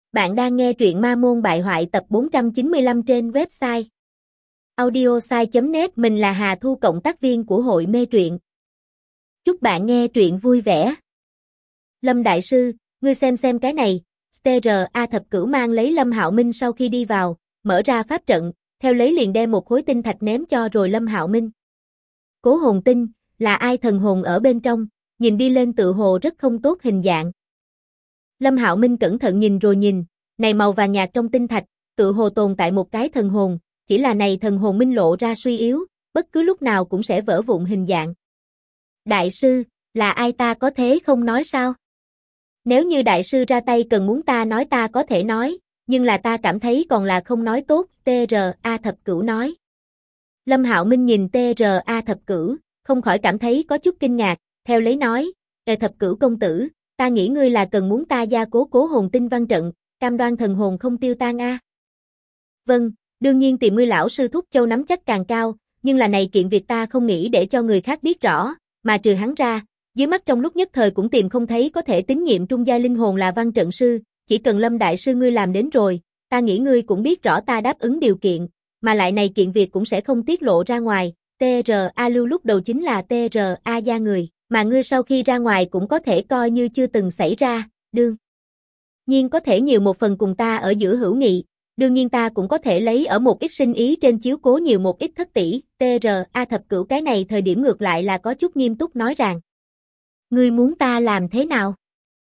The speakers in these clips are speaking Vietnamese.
Bạn đang nghe truyện Ma Môn Bại Hoại tập 495 trên website audiosai.net. Mình là Hà Thu, cộng tác viên của hội mê truyện. Chúc bạn nghe truyện vui vẻ. Lâm Đại Sư, ngươi xem cái này. TRA Thập Cửu mang lấy Lâm Hạo Minh sau khi đi vào, mở ra pháp trận, theo lấy liền đem một khối tinh thạch ném cho rồi Lâm Hạo Minh. Cố hồn tinh, là ai? Thần hồn ở bên trong, nhìn đi lên tự hồ rất không tốt hình dạng. Lâm Hạo Minh cẩn thận nhìn rồi nhìn, này màu vàng nhạt trong tinh thạch, tự hồ tồn tại một cái thần hồn, chỉ là này thần hồn minh lộ ra suy yếu, bất cứ lúc nào cũng sẽ vỡ vụn hình dạng. Đại sư, là ai ta có thế không nói sao? Nếu như đại sư ra tay cần muốn ta nói ta có thể nói, nhưng là ta cảm thấy còn là không nói tốt, TRA Thập Cửu nói. Lâm Hạo Minh nhìn TRA Thập Cửu, không khỏi cảm thấy có chút kinh ngạc, theo lấy nói, Thập Cửu công tử, ta nghĩ ngươi là cần muốn ta gia cố hồn tinh văn trận, cam đoan thần hồn không tiêu tan a. Vâng, đương nhiên tìm ngươi lão sư thúc châu nắm chắc càng cao, nhưng là này kiện việc ta không nghĩ để cho người khác biết rõ, mà trừ hắn ra, dưới mắt trong lúc nhất thời cũng tìm không thấy có thể tín nhiệm trung giai linh hồn là văn trận sư, chỉ cần Lâm đại sư ngươi làm đến rồi, ta nghĩ ngươi cũng biết rõ ta đáp ứng điều kiện, mà lại này kiện việc cũng sẽ không tiết lộ ra ngoài, TRA lưu lúc đầu chính là TRA gia người, mà ngươi sau khi ra ngoài cũng có thể coi như chưa từng xảy ra, đương nhiên có thể nhiều một phần cùng ta ở giữa hữu nghị, đương nhiên ta cũng có thể lấy ở một ít sinh ý trên chiếu cố nhiều một ít thất tỷ, TRA Thập Cửu cái này thời điểm ngược lại là có chút nghiêm túc nói rằng. Ngươi muốn ta làm thế nào?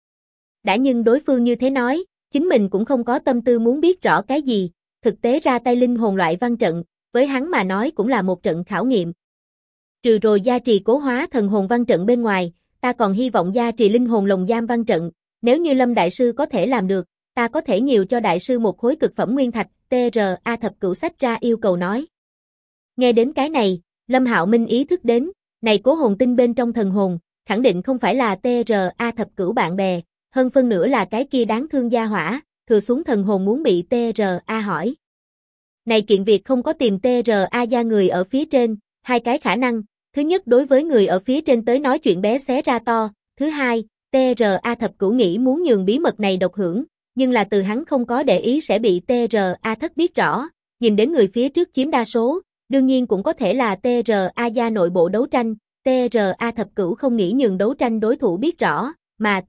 Đã nhưng đối phương như thế nói, chính mình cũng không có tâm tư muốn biết rõ cái gì, thực tế ra tay linh hồn loại văn trận, với hắn mà nói cũng là một trận khảo nghiệm. Trừ rồi gia trì cố hóa thần hồn văn trận bên ngoài, ta còn hy vọng gia trì linh hồn lồng giam văn trận, nếu như Lâm đại sư có thể làm được, ta có thể nhiều cho đại sư một khối cực phẩm nguyên thạch, TRA Thập Cửu xách ra yêu cầu nói. Nghe đến cái này, Lâm Hạo Minh ý thức đến, này cố hồn tinh bên trong thần hồn, khẳng định không phải là TRA Thập Cửu bạn bè, hơn phân nửa là cái kia đáng thương gia hỏa, thừa xuống thần hồn muốn bị TRA hỏi. Này kiện việc không có tìm TRA gia người ở phía trên, hai cái khả năng, thứ nhất đối với người ở phía trên tới nói chuyện bé xé ra to, thứ hai, TRA Thập Cửu nghĩ muốn nhường bí mật này độc hưởng, nhưng là từ hắn không có để ý sẽ bị TRA thất biết rõ, nhìn đến người phía trước chiếm đa số, đương nhiên cũng có thể là TRA gia nội bộ đấu tranh, TRA Thập Cửu không nghĩ nhường đấu tranh đối thủ biết rõ, mà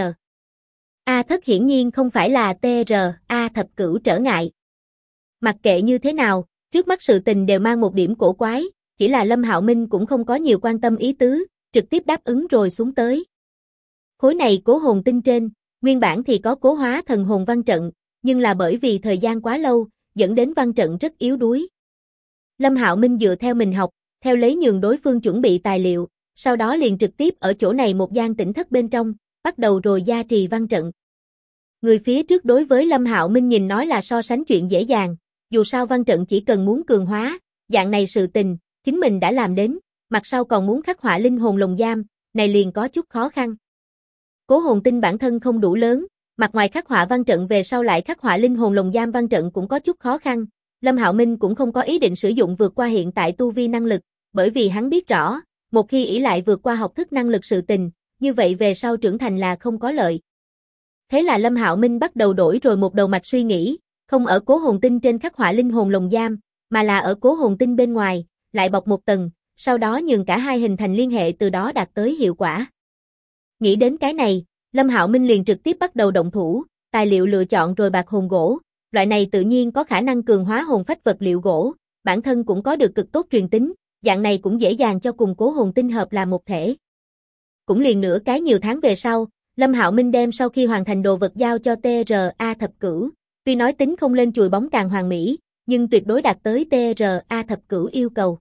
TRA thất hiển nhiên không phải là TRA Thập Cửu trở ngại. Mặc kệ như thế nào, trước mắt sự tình đều mang một điểm cổ quái, chỉ là Lâm Hạo Minh cũng không có nhiều quan tâm ý tứ, trực tiếp đáp ứng rồi xuống tới. Khối này cố hồn tinh trên, nguyên bản thì có cố hóa thần hồn văn trận, nhưng là bởi vì thời gian quá lâu, dẫn đến văn trận rất yếu đuối. Lâm Hạo Minh dựa theo mình học, theo lấy nhường đối phương chuẩn bị tài liệu, sau đó liền trực tiếp ở chỗ này một gian tĩnh thất bên trong, bắt đầu rồi gia trì văn trận. Người phía trước đối với Lâm Hạo Minh nhìn nói là so sánh chuyện dễ dàng, dù sao văn trận chỉ cần muốn cường hóa, dạng này sự tình, chính mình đã làm đến, mặt sau còn muốn khắc họa linh hồn lồng giam, này liền có chút khó khăn. Cố hồn tinh bản thân không đủ lớn, mặt ngoài khắc họa văn trận về sau lại khắc họa linh hồn lồng giam văn trận cũng có chút khó khăn. Lâm Hạo Minh cũng không có ý định sử dụng vượt qua hiện tại tu vi năng lực, bởi vì hắn biết rõ, một khi ỷ lại vượt qua học thức năng lực sự tình, như vậy về sau trưởng thành là không có lợi. Thế là Lâm Hạo Minh bắt đầu đổi rồi một đầu mạch suy nghĩ, không ở cố hồn tinh trên khắc họa linh hồn lồng giam, mà là ở cố hồn tinh bên ngoài, lại bọc một tầng, sau đó nhường cả hai hình thành liên hệ từ đó đạt tới hiệu quả. Nghĩ đến cái này, Lâm Hạo Minh liền trực tiếp bắt đầu động thủ, tài liệu lựa chọn rồi bạc hồn gỗ, loại này tự nhiên có khả năng cường hóa hồn phách vật liệu gỗ, bản thân cũng có được cực tốt truyền tính, dạng này cũng dễ dàng cho cùng cố hồn tinh hợp làm một thể. Cũng liền nửa cái nhiều tháng về sau, Lâm Hạo Minh đem sau khi hoàn thành đồ vật giao cho TRA Thập Cửu, tuy nói tính không lên chùi bóng càng hoàn mỹ, nhưng tuyệt đối đạt tới TRA Thập Cửu yêu cầu.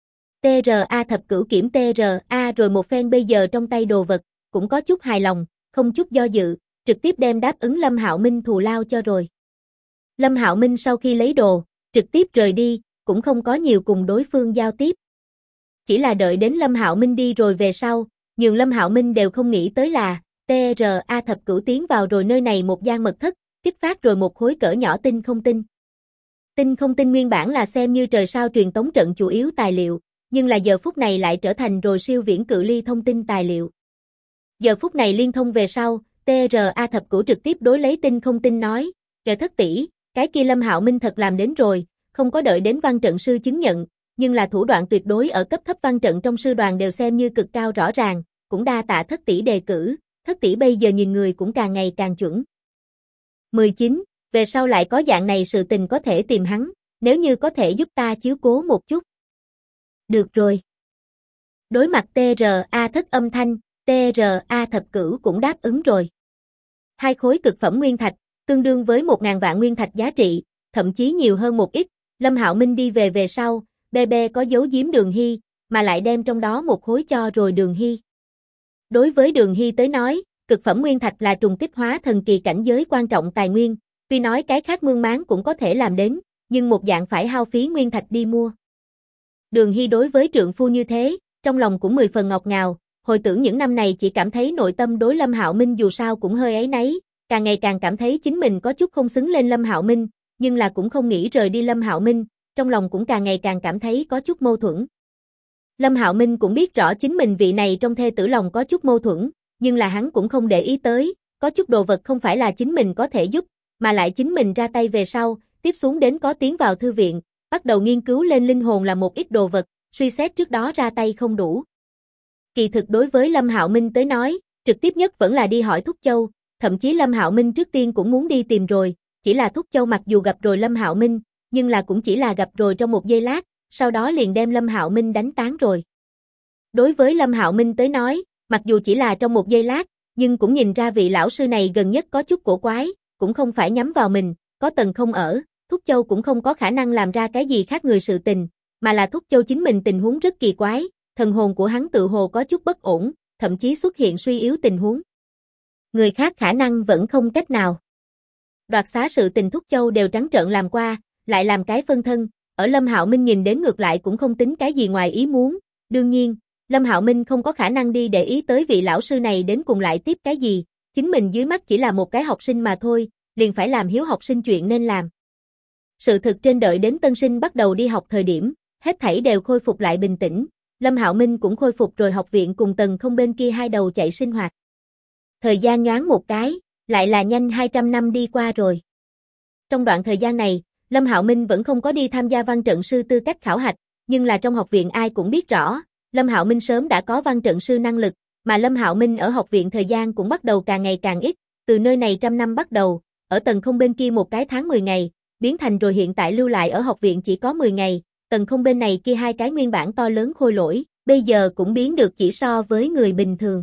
TRA Thập Cửu kiểm TRA rồi một phen bây giờ trong tay đồ vật, cũng có chút hài lòng, không chút do dự, trực tiếp đem đáp ứng Lâm Hạo Minh thù lao cho rồi. Lâm Hạo Minh sau khi lấy đồ, trực tiếp rời đi, cũng không có nhiều cùng đối phương giao tiếp. Chỉ là đợi đến Lâm Hạo Minh đi rồi về sau, nhường Lâm Hạo Minh đều không nghĩ tới là, TRA Thập Cửu tiến vào rồi nơi này một gian mật thất, tiếp phát rồi một khối cỡ nhỏ tinh không tinh. Tinh không tinh nguyên bản là xem như trời sao truyền tống trận chủ yếu tài liệu, nhưng là giờ phút này lại trở thành rồi siêu viễn cự ly thông tin tài liệu. Giờ phút này liên thông về sau, TRA Thập Cửu trực tiếp đối lấy tinh không tinh nói, Kệ Thất tỷ, cái kia Lâm Hạo Minh thật làm đến rồi, không có đợi đến văn trận sư chứng nhận, nhưng là thủ đoạn tuyệt đối ở cấp thấp văn trận trong sư đoàn đều xem như cực cao rõ ràng, cũng đa tạ Thất tỷ đề cử, Thất tỷ bây giờ nhìn người cũng càng ngày càng chuẩn. 19. Về sau lại có dạng này sự tình có thể tìm hắn, nếu như có thể giúp ta chiếu cố một chút. Được rồi. Đối mặt TRA Thất âm thanh, TRA Thập Cửu cũng đáp ứng rồi. 2 khối cực phẩm nguyên thạch, tương đương với 1.000 vạn nguyên thạch giá trị, thậm chí nhiều hơn một ít. Lâm Hạo Minh đi về sau, Bebe có giấu giếm Đường Hy, mà lại đem trong đó một khối cho rồi Đường Hy. Đối với Đường Hy tới nói, cực phẩm nguyên thạch là trùng kích hóa thần kỳ cảnh giới quan trọng tài nguyên, tuy nói cái khác mương máng cũng có thể làm đến, nhưng một dạng phải hao phí nguyên thạch đi mua. Đường Hy đối với trượng phu như thế, trong lòng cũng 10 phần ngọt ngào, hồi tưởng những năm này chỉ cảm thấy nội tâm đối Lâm Hạo Minh dù sao cũng hơi áy náy, càng ngày càng cảm thấy chính mình có chút không xứng lên Lâm Hạo Minh, nhưng là cũng không nghĩ rời đi Lâm Hạo Minh, trong lòng cũng càng ngày càng cảm thấy có chút mâu thuẫn. Lâm Hạo Minh cũng biết rõ chính mình vị này trong thê tử lòng có chút mâu thuẫn, nhưng là hắn cũng không để ý tới, có chút đồ vật không phải là chính mình có thể giúp, mà lại chính mình ra tay về sau, tiếp xuống đến có tiến vào thư viện, bắt đầu nghiên cứu lên linh hồn là một ít đồ vật, suy xét trước đó ra tay không đủ. Kỳ thực đối với Lâm Hạo Minh tới nói, trực tiếp nhất vẫn là đi hỏi Thúc Châu, thậm chí Lâm Hạo Minh trước tiên cũng muốn đi tìm rồi, chỉ là Thúc Châu mặc dù gặp rồi Lâm Hạo Minh, nhưng là cũng chỉ là gặp rồi trong một giây lát, sau đó liền đem Lâm Hạo Minh đánh tán rồi. Đối với Lâm Hạo Minh tới nói, mặc dù chỉ là trong một giây lát, nhưng cũng nhìn ra vị lão sư này gần nhất có chút cổ quái, cũng không phải nhắm vào mình, có Tần Không ở, Thúc Châu cũng không có khả năng làm ra cái gì khác người sự tình, mà là Thúc Châu chính mình tình huống rất kỳ quái, thần hồn của hắn tự hồ có chút bất ổn, thậm chí xuất hiện suy yếu tình huống. Người khác khả năng vẫn không cách nào. Đoạt xá sự tình Thúc Châu đều trắng trợn làm qua, lại làm cái phân thân, ở Lâm Hạo Minh nhìn đến ngược lại cũng không tính cái gì ngoài ý muốn, đương nhiên, Lâm Hạo Minh không có khả năng đi để ý tới vị lão sư này đến cùng lại tiếp cái gì, chính mình dưới mắt chỉ là một cái học sinh mà thôi, liền phải làm hiếu học sinh chuyện nên làm. Sự thực trên đợi đến tân sinh bắt đầu đi học thời điểm, hết thảy đều khôi phục lại bình tĩnh, Lâm Hạo Minh cũng khôi phục rồi học viện cùng Tần Không bên kia hai đầu chạy sinh hoạt. Thời gian nhoáng một cái, lại là nhanh 200 năm đi qua rồi. Trong đoạn thời gian này, Lâm Hạo Minh vẫn không có đi tham gia văn trận sư tư cách khảo hạch, nhưng là trong học viện ai cũng biết rõ, Lâm Hạo Minh sớm đã có văn trận sư năng lực, mà Lâm Hạo Minh ở học viện thời gian cũng bắt đầu càng ngày càng ít, từ nơi này 100 năm bắt đầu, ở Tần Không bên kia một cái tháng 10 ngày, biến thành rồi hiện tại lưu lại ở học viện chỉ có 10 ngày, Tần Không bên này kia hai cái nguyên bản to lớn khôi lỗi, bây giờ cũng biến được chỉ so với người bình thường.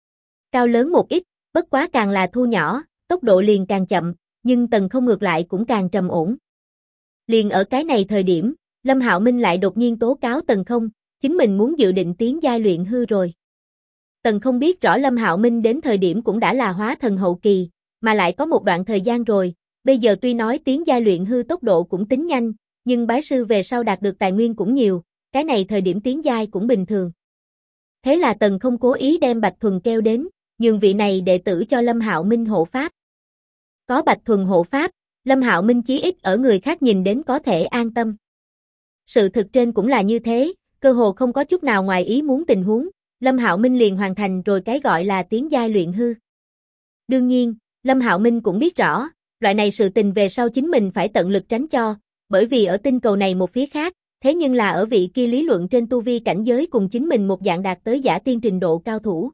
Cao lớn một ít, bất quá càng là thu nhỏ, tốc độ liền càng chậm, nhưng Tần Không ngược lại cũng càng trầm ổn. Liền ở cái này thời điểm, Lâm Hạo Minh lại đột nhiên tố cáo Tần Không, chính mình muốn dự định tiến giai luyện hư rồi. Tần Không biết rõ Lâm Hạo Minh đến thời điểm cũng đã là hóa thần hậu kỳ, mà lại có một đoạn thời gian rồi, bây giờ tuy nói tiến giai luyện hư tốc độ cũng tính nhanh, nhưng bái sư về sau đạt được tài nguyên cũng nhiều, cái này thời điểm tiến giai cũng bình thường. Thế là Tần Không cố ý đem Bạch Thuần kêu đến, nhường vị này đệ tử cho Lâm Hạo Minh hộ pháp. Có Bạch Thuần hộ pháp, Lâm Hạo Minh chí ít ở người khác nhìn đến có thể an tâm. Sự thực trên cũng là như thế, cơ hồ không có chút nào ngoài ý muốn tình huống, Lâm Hạo Minh liền hoàn thành rồi cái gọi là tiến giai luyện hư. Đương nhiên, Lâm Hạo Minh cũng biết rõ, loại này sự tình về sau chính mình phải tận lực tránh cho, bởi vì ở tinh cầu này một phía khác, thế nhưng là ở vị kia lý luận trên tu vi cảnh giới cùng chính mình một dạng đạt tới giả tiên trình độ cao thủ.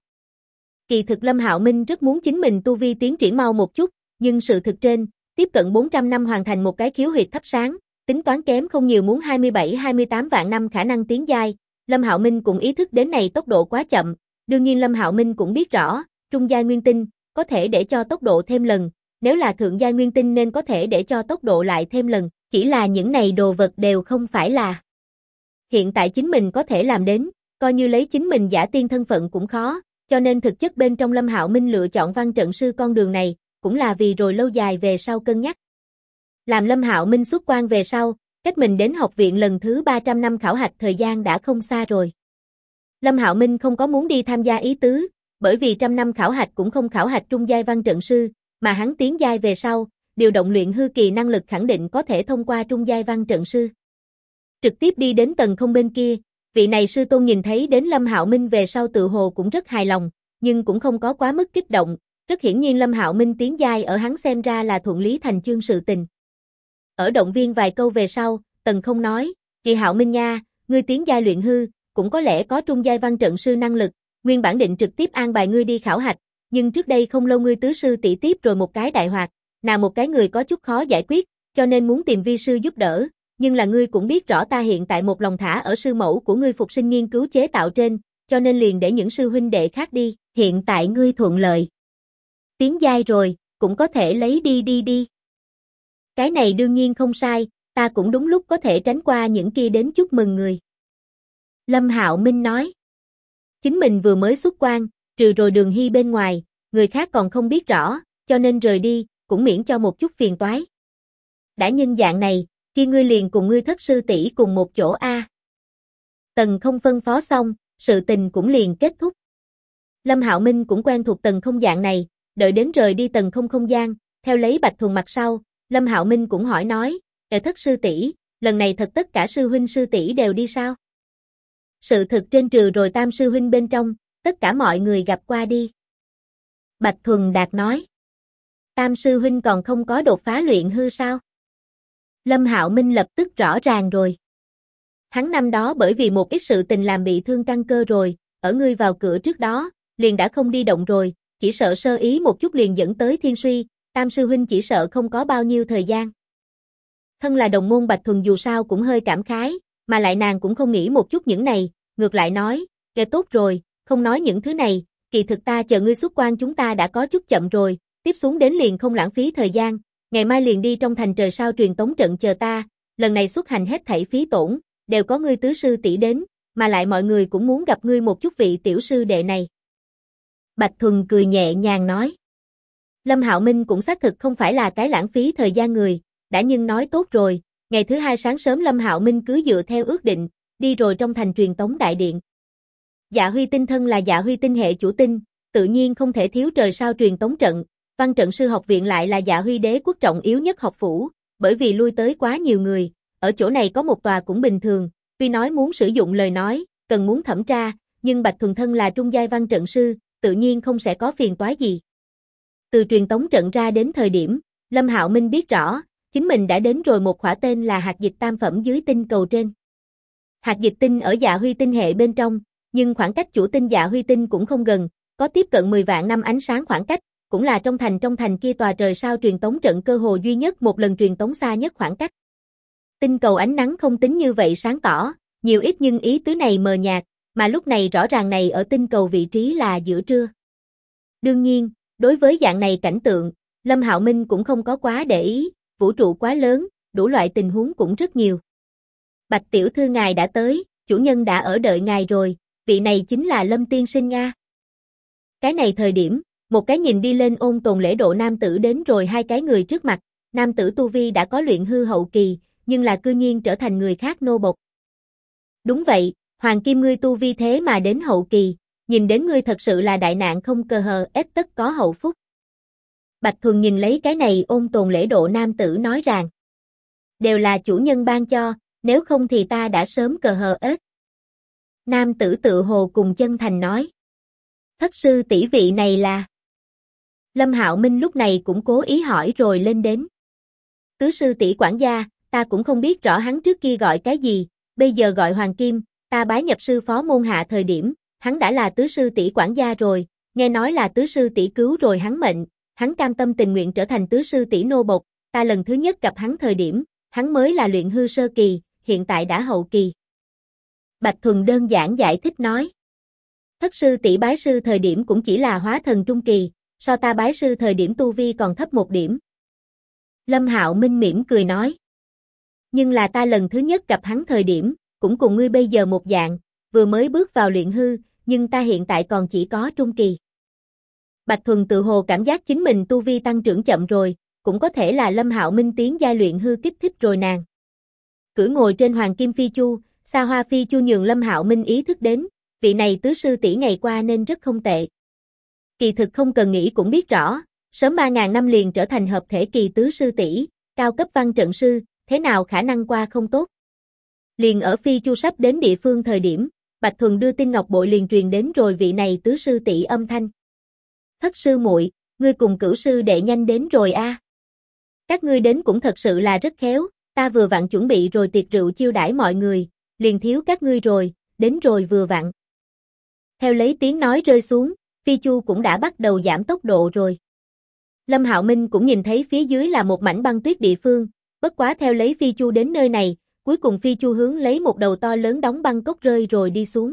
Kỳ thực Lâm Hạo Minh rất muốn chính mình tu vi tiến triển mau một chút, nhưng sự thực trên, tiếp cận 400 năm hoàn thành một cái khiếu huyệt thắp sáng, tính toán kém không nhiều muốn 27-28 vạn năm khả năng tiến giai, Lâm Hạo Minh cũng ý thức đến này tốc độ quá chậm, đương nhiên Lâm Hạo Minh cũng biết rõ, trung giai nguyên tinh, có thể để cho tốc độ thêm lần, nếu là thượng giai nguyên tinh nên có thể để cho tốc độ lại thêm lần, chỉ là những này đồ vật đều không phải là hiện tại chính mình có thể làm đến, coi như lấy chính mình giả tiên thân phận cũng khó, cho nên thực chất bên trong Lâm Hạo Minh lựa chọn văn trận sư con đường này, cũng là vì rồi lâu dài về sau cân nhắc. Làm Lâm Hạo Minh xuất quan về sau, cách mình đến học viện lần thứ 300 năm khảo hạch thời gian đã không xa rồi. Lâm Hạo Minh không có muốn đi tham gia ý tứ, bởi vì 100 năm khảo hạch cũng không khảo hạch trung giai văn trận sư, mà hắn tiến giai về sau, điều động luyện hư kỳ năng lực khẳng định có thể thông qua trung giai văn trận sư. Trực tiếp đi đến Tần Không bên kia, vị này sư tôn nhìn thấy đến Lâm Hạo Minh về sau tự hồ cũng rất hài lòng, nhưng cũng không có quá mức kích động, Rất hiển nhiên Lâm Hạo Minh tiến giai ở hắn xem ra là thuận lý thành chương sự tình. Ở động viên vài câu về sau, Tần Không nói, "Kỳ Hạo Minh nha, ngươi tiến giai luyện hư, cũng có lẽ có trung giai văn trận sư năng lực, nguyên bản định trực tiếp an bài ngươi đi khảo hạch, nhưng trước đây không lâu ngươi tứ sư tỷ tiếp rồi một cái đại hoạt, nào một cái người có chút khó giải quyết, cho nên muốn tìm vi sư giúp đỡ, nhưng là ngươi cũng biết rõ ta hiện tại một lòng thả ở sư mẫu của ngươi phục sinh nghiên cứu chế tạo trên, cho nên liền để những sư huynh đệ khác đi, hiện tại ngươi thuận lợi. Tiến giai rồi, cũng có thể lấy đi. Cái này đương nhiên không sai, ta cũng đúng lúc có thể tránh qua những kia đến chúc mừng người." Lâm Hạo Minh nói. Chính mình vừa mới xuất quan, trừ rồi Đường Hy bên ngoài, người khác còn không biết rõ, cho nên rời đi, cũng miễn cho một chút phiền toái. Đã nhân dạng này, kia ngươi liền cùng ngươi thất sư tỷ cùng một chỗ a. Tần Không phân phó xong, sự tình cũng liền kết thúc. Lâm Hạo Minh cũng quen thuộc Tần Không dạng này, đợi đến rời đi Tần Không không gian, theo lấy Bạch Thuần mặt sau, Lâm Hạo Minh cũng hỏi nói, thất sư tỷ, lần này thật tất cả sư huynh sư tỷ đều đi sao?" Sự thực trên trừ rồi Tam sư huynh bên trong, tất cả mọi người gặp qua đi. Bạch Thuần Đạt nói, "Tam sư huynh còn không có đột phá luyện hư sao?" Lâm Hạo Minh lập tức rõ ràng rồi. Hắn năm đó bởi vì một ít sự tình làm bị thương căn cơ rồi, ở ngươi vào cửa trước đó, liền đã không đi động rồi, chỉ sợ sơ ý một chút liền dẫn tới thiên suy, Tam sư huynh chỉ sợ không có bao nhiêu thời gian. Thân là đồng môn Bạch Thuần dù sao cũng hơi cảm khái, mà lại nàng cũng không nghĩ một chút những này, ngược lại nói, tốt rồi, không nói những thứ này, kỳ thực ta chờ ngươi xuất quan chúng ta đã có chút chậm rồi, tiếp xuống đến liền không lãng phí thời gian, ngày mai liền đi trong thành trời sao truyền tống trận chờ ta, lần này xuất hành hết thảy phí tổn, đều có ngươi tứ sư tỷ đến, mà lại mọi người cũng muốn gặp ngươi một chút vị tiểu sư đệ này." Bạch Thuần cười nhẹ nhàng nói. Lâm Hạo Minh cũng xác thực không phải là cái lãng phí thời gian người, đã nhưng nói tốt rồi, ngày thứ hai sáng sớm Lâm Hạo Minh cứ dựa theo ước định, đi rồi trong thành truyền tống đại điện. Dạ Huy Tinh thân là Dạ Huy Tinh hệ chủ tinh, tự nhiên không thể thiếu trời sao truyền tống trận, văn trận sư học viện lại là Dạ Huy đế quốc trọng yếu nhất học phủ, bởi vì lui tới quá nhiều người, ở chỗ này có một tòa cũng bình thường, tuy nói muốn sử dụng lời nói, cần muốn thẩm tra, nhưng Bạch Thuần thân là trung giai văn trận sư, tự nhiên không sẽ có phiền toái gì. Từ truyền tống trận ra đến thời điểm, Lâm Hạo Minh biết rõ, chính mình đã đến rồi một khỏa tên là hạt dịch tam phẩm dưới tinh cầu trên. Hạt dịch tinh ở Dạ Huy Tinh hệ bên trong, nhưng khoảng cách chủ tinh Dạ Huy Tinh cũng không gần, có tiếp cận 10 vạn năm ánh sáng khoảng cách, cũng là trong thành kia tòa trời sao truyền tống trận cơ hồ duy nhất một lần truyền tống xa nhất khoảng cách. Tinh cầu ánh nắng không tính như vậy sáng tỏ, nhiều ít nhưng ý tứ này mờ nhạt, mà lúc này rõ ràng này ở tinh cầu vị trí là giữa trưa. Đương nhiên, đối với dạng này cảnh tượng, Lâm Hạo Minh cũng không có quá để ý, vũ trụ quá lớn, đủ loại tình huống cũng rất nhiều. "Bạch tiểu thư ngài đã tới, chủ nhân đã ở đợi ngài rồi, vị này chính là Lâm tiên sinh Nga." Cái này thời điểm, một cái nhìn đi lên ôn tồn lễ độ nam tử đến rồi hai cái người trước mặt, nam tử tu vi đã có luyện hư hậu kỳ, nhưng là cư nhiên trở thành người khác nô bộc. "Đúng vậy, Hoàng Kim ngươi tu vi thế mà đến hậu kỳ, nhìn đến ngươi thật sự là đại nạn không cờ hờ ết tất có hậu phúc." Bạch Thuần nhìn lấy cái này ôn tồn lễ độ nam tử nói rằng, "Đều là chủ nhân ban cho, nếu không thì ta đã sớm cờ hờ ết." Nam tử tự hồ cùng chân thành nói, "Thất sư tỷ vị này là..." Lâm Hạo Minh lúc này cũng cố ý hỏi rồi lên đến. "Tứ sư tỷ quản gia, ta cũng không biết rõ hắn trước kia gọi cái gì, bây giờ gọi Hoàng Kim, ta bái nhập sư phó môn hạ thời điểm, hắn đã là tứ sư tỷ quản gia rồi, nghe nói là tứ sư tỷ cứu rồi hắn mệnh, hắn cam tâm tình nguyện trở thành tứ sư tỷ nô bộc, ta lần thứ nhất gặp hắn thời điểm, hắn mới là luyện hư sơ kỳ, hiện tại đã hậu kỳ." Bạch Thuần đơn giản giải thích nói, "Thất sư tỷ bái sư thời điểm cũng chỉ là hóa thần trung kỳ, so ta bái sư thời điểm tu vi còn thấp một điểm." Lâm Hạo Minh mỉm cười nói, "Nhưng là ta lần thứ nhất gặp hắn thời điểm, cũng cùng ngươi bây giờ một dạng, vừa mới bước vào luyện hư, nhưng ta hiện tại còn chỉ có trung kỳ." Bạch Thuần tự hồ cảm giác chính mình tu vi tăng trưởng chậm rồi, cũng có thể là Lâm Hạo Minh tiến giai luyện hư kích thích rồi nàng. Cưỡi ngồi trên Hoàng Kim Phi Chu, xa hoa Phi Chu nhường Lâm Hạo Minh ý thức đến, vị này tứ sư tỷ ngày qua nên rất không tệ. Kỳ thực không cần nghĩ cũng biết rõ, sớm 3.000 năm liền trở thành hợp thể kỳ tứ sư tỷ, cao cấp văn trận sư, thế nào khả năng qua không tốt. Liền ở Phi Chu sắp đến địa phương thời điểm, Bạch Thuần đưa tin ngọc bội liền truyền đến rồi vị này tứ sư tỷ âm thanh. "Thất sư muội, ngươi cùng cửu sư đệ nhanh đến rồi a. Các ngươi đến cũng thật sự là rất khéo, ta vừa vặn chuẩn bị rồi tiệc rượu chiêu đãi mọi người, liền thiếu các ngươi rồi, đến rồi vừa vặn. Theo lấy tiếng nói rơi xuống, Phi Chu cũng đã bắt đầu giảm tốc độ rồi. Lâm Hạo Minh cũng nhìn thấy phía dưới là một mảnh băng tuyết địa phương, bất quá theo lấy Phi Chu đến nơi này, cuối cùng Phi Chu hướng lấy một đầu to lớn đóng băng cốc rơi rồi đi xuống.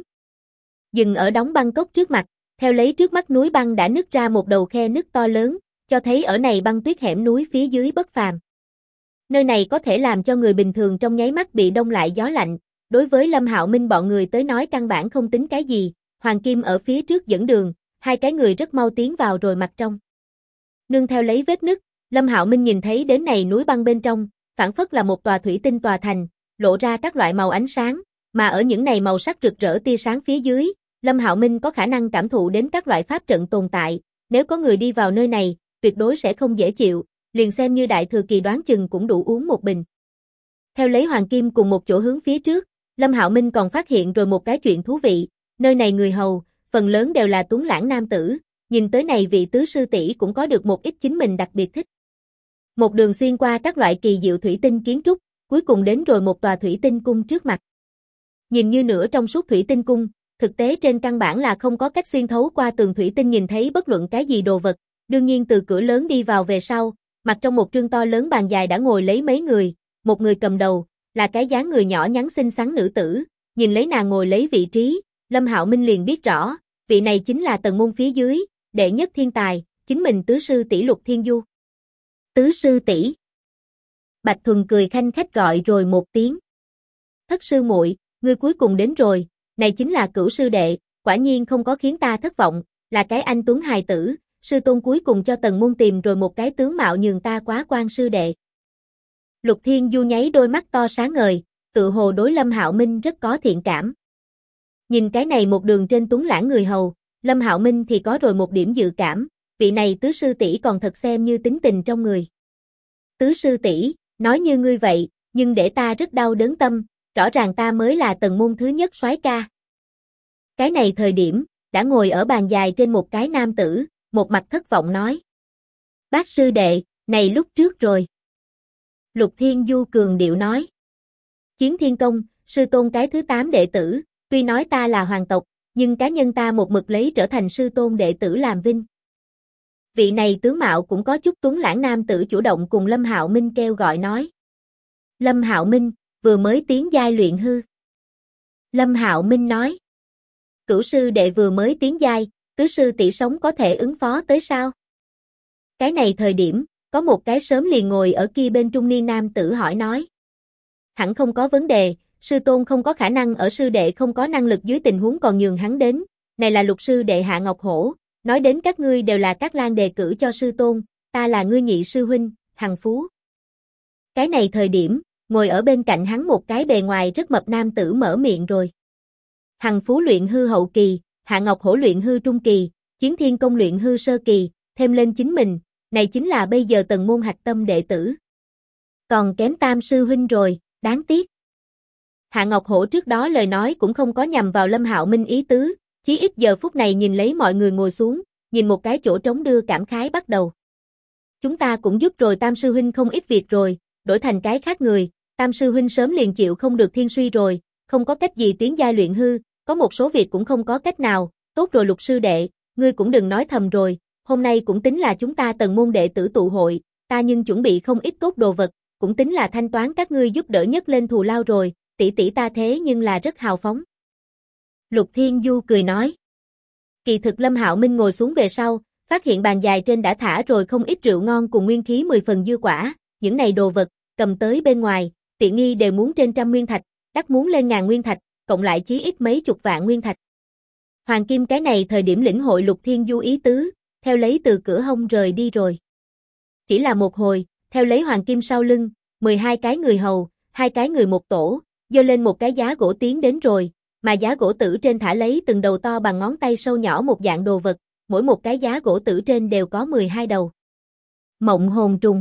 Dừng ở đóng băng cốc trước mặt, theo lấy trước mắt núi băng đã nứt ra một đầu khe nứt to lớn, cho thấy ở này băng tuyết hẻm núi phía dưới bất phàm. Nơi này có thể làm cho người bình thường trong nháy mắt bị đông lại gió lạnh, đối với Lâm Hạo Minh bọn người tới nói căn bản không tính cái gì, Hoàng Kim ở phía trước dẫn đường, hai cái người rất mau tiến vào rồi mặt trong. Nương theo lấy vết nứt, Lâm Hạo Minh nhìn thấy đến này núi băng bên trong, phảng phất là một tòa thủy tinh tòa thành, lộ ra các loại màu ánh sáng, mà ở những này màu sắc rực rỡ tia sáng phía dưới, Lâm Hạo Minh có khả năng cảm thụ đến các loại pháp trận tồn tại, nếu có người đi vào nơi này, tuyệt đối sẽ không dễ chịu, liền xem như đại thừa kỳ đoán chừng cũng đủ uống một bình. Theo lấy Hoàng Kim cùng một chỗ hướng phía trước, Lâm Hạo Minh còn phát hiện rồi một cái chuyện thú vị, nơi này người hầu, phần lớn đều là tuấn lãng nam tử, nhìn tới này vị tứ sư tỷ cũng có được một ít chính mình đặc biệt thích. Một đường xuyên qua các loại kỳ diệu thủy tinh kiến trúc, cuối cùng đến rồi một tòa thủy tinh cung trước mặt. Nhìn như nửa trong suốt thủy tinh cung, thực tế trên căn bản là không có cách xuyên thấu qua tường thủy tinh nhìn thấy bất luận cái gì đồ vật, đương nhiên từ cửa lớn đi vào về sau, mặt trong một trương to lớn bàn dài đã ngồi lấy mấy người, một người cầm đầu, là cái dáng người nhỏ nhắn xinh xắn nữ tử, nhìn lấy nàng ngồi lấy vị trí, Lâm Hạo Minh liền biết rõ, vị này chính là tần môn phía dưới, đệ nhất thiên tài, chính mình tứ sư tỷ Lục Thiên Du. Tứ sư tỷ. Bạch Thuần cười khanh khách gọi rồi một tiếng. Thất sư muội, ngươi cuối cùng đến rồi, này chính là cửu sư đệ, quả nhiên không có khiến ta thất vọng, là cái anh tuấn hài tử, sư tôn cuối cùng cho tần môn tìm rồi một cái tướng mạo nhường ta quá quan sư đệ. Lục Thiên Du nháy đôi mắt to sáng ngời, tự hồ đối Lâm Hạo Minh rất có thiện cảm. Nhìn cái này một đường trên tuấn lãng người hầu, Lâm Hạo Minh thì có rồi một điểm dự cảm, vị này tứ sư tỷ còn thật xem như tính tình trong người. Tứ sư tỷ, nói như ngươi vậy, nhưng để ta rất đau đớn tâm, rõ ràng ta mới là tần môn thứ nhất soái ca. Cái này thời điểm, đã ngồi ở bàn dài trên một cái nam tử, một mặt thất vọng nói. Bác sư đệ, này lúc trước rồi. Lục Thiên Du cường điệu nói. Chiến Thiên Công, sư tôn cái thứ 8 đệ tử, tuy nói ta là hoàng tộc, nhưng cá nhân ta một mực lấy trở thành sư tôn đệ tử làm vinh. Vị này tướng mạo cũng có chút tuấn lãng nam tử chủ động cùng Lâm Hạo Minh kêu gọi nói. Lâm Hạo Minh, vừa mới tiến giai luyện hư. Lâm Hạo Minh nói. Cửu sư đệ vừa mới tiến giai, tứ sư tỷ sống có thể ứng phó tới sao? Cái này thời điểm, có một cái sớm liền ngồi ở kia bên trung niên nam tử hỏi nói. Hẳn không có vấn đề, sư tôn không có khả năng ở sư đệ không có năng lực dưới tình huống còn nhường hắn đến. Này là lục sư đệ Hạ Ngọc Hổ, nói đến các ngươi đều là các lang đề cử cho sư tôn, ta là ngươi nhị sư huynh, Hằng Phú. Cái này thời điểm, ngồi ở bên cạnh hắn một cái bề ngoài rất mập nam tử mở miệng rồi. Hằng Phú luyện hư hậu kỳ, Hạ Ngọc Hổ luyện hư trung kỳ, Chiến Thiên Công luyện hư sơ kỳ, thêm lên chính mình, này chính là bây giờ tần môn hạch tâm đệ tử. Còn kém tam sư huynh rồi, đáng tiếc. Hạ Ngọc Hổ trước đó lời nói cũng không có nhằm vào Lâm Hạo Minh ý tứ, chí ít giờ phút này nhìn lấy mọi người ngồi xuống, nhìn một cái chỗ trống đưa cảm khái bắt đầu. Chúng ta cũng giúp rồi tam sư huynh không ít việc rồi, đổi thành cái khác người, tam sư huynh sớm liền chịu không được thiên suy rồi, không có cách gì tiến giai luyện hư, có một số việc cũng không có cách nào, tốt rồi Lục sư đệ, ngươi cũng đừng nói thầm rồi, hôm nay cũng tính là chúng ta tần môn đệ tử tụ hội, ta nhưng chuẩn bị không ít tốt đồ vật, cũng tính là thanh toán các ngươi giúp đỡ nhất lên thù lao rồi, tỷ tỷ ta thế nhưng là rất hào phóng. Lục Thiên Du cười nói. Kỳ thực Lâm Hạo Minh ngồi xuống về sau, phát hiện bàn dài trên đã thả rồi không ít rượu ngon cùng nguyên khí 10 phần dư quả, những này đồ vật, cầm tới bên ngoài, tiện nghi đều muốn trên trăm nguyên thạch, đắt muốn lên ngàn nguyên thạch, cộng lại chí ít mấy chục vạn nguyên thạch. Hoàng Kim cái này thời điểm lĩnh hội Lục Thiên Du ý tứ, theo lấy từ cửa hông rời đi rồi. Chỉ là một hồi, theo lấy Hoàng Kim sau lưng, 12 cái người hầu, 2 cái người một tổ, giơ lên một cái giá gỗ tiến đến rồi, mà giá gỗ tử trên thả lấy từng đầu to bằng ngón tay sâu nhỏ một dạng đồ vật, mỗi một cái giá gỗ tử trên đều có 12 đầu. Mộng hồn trùng.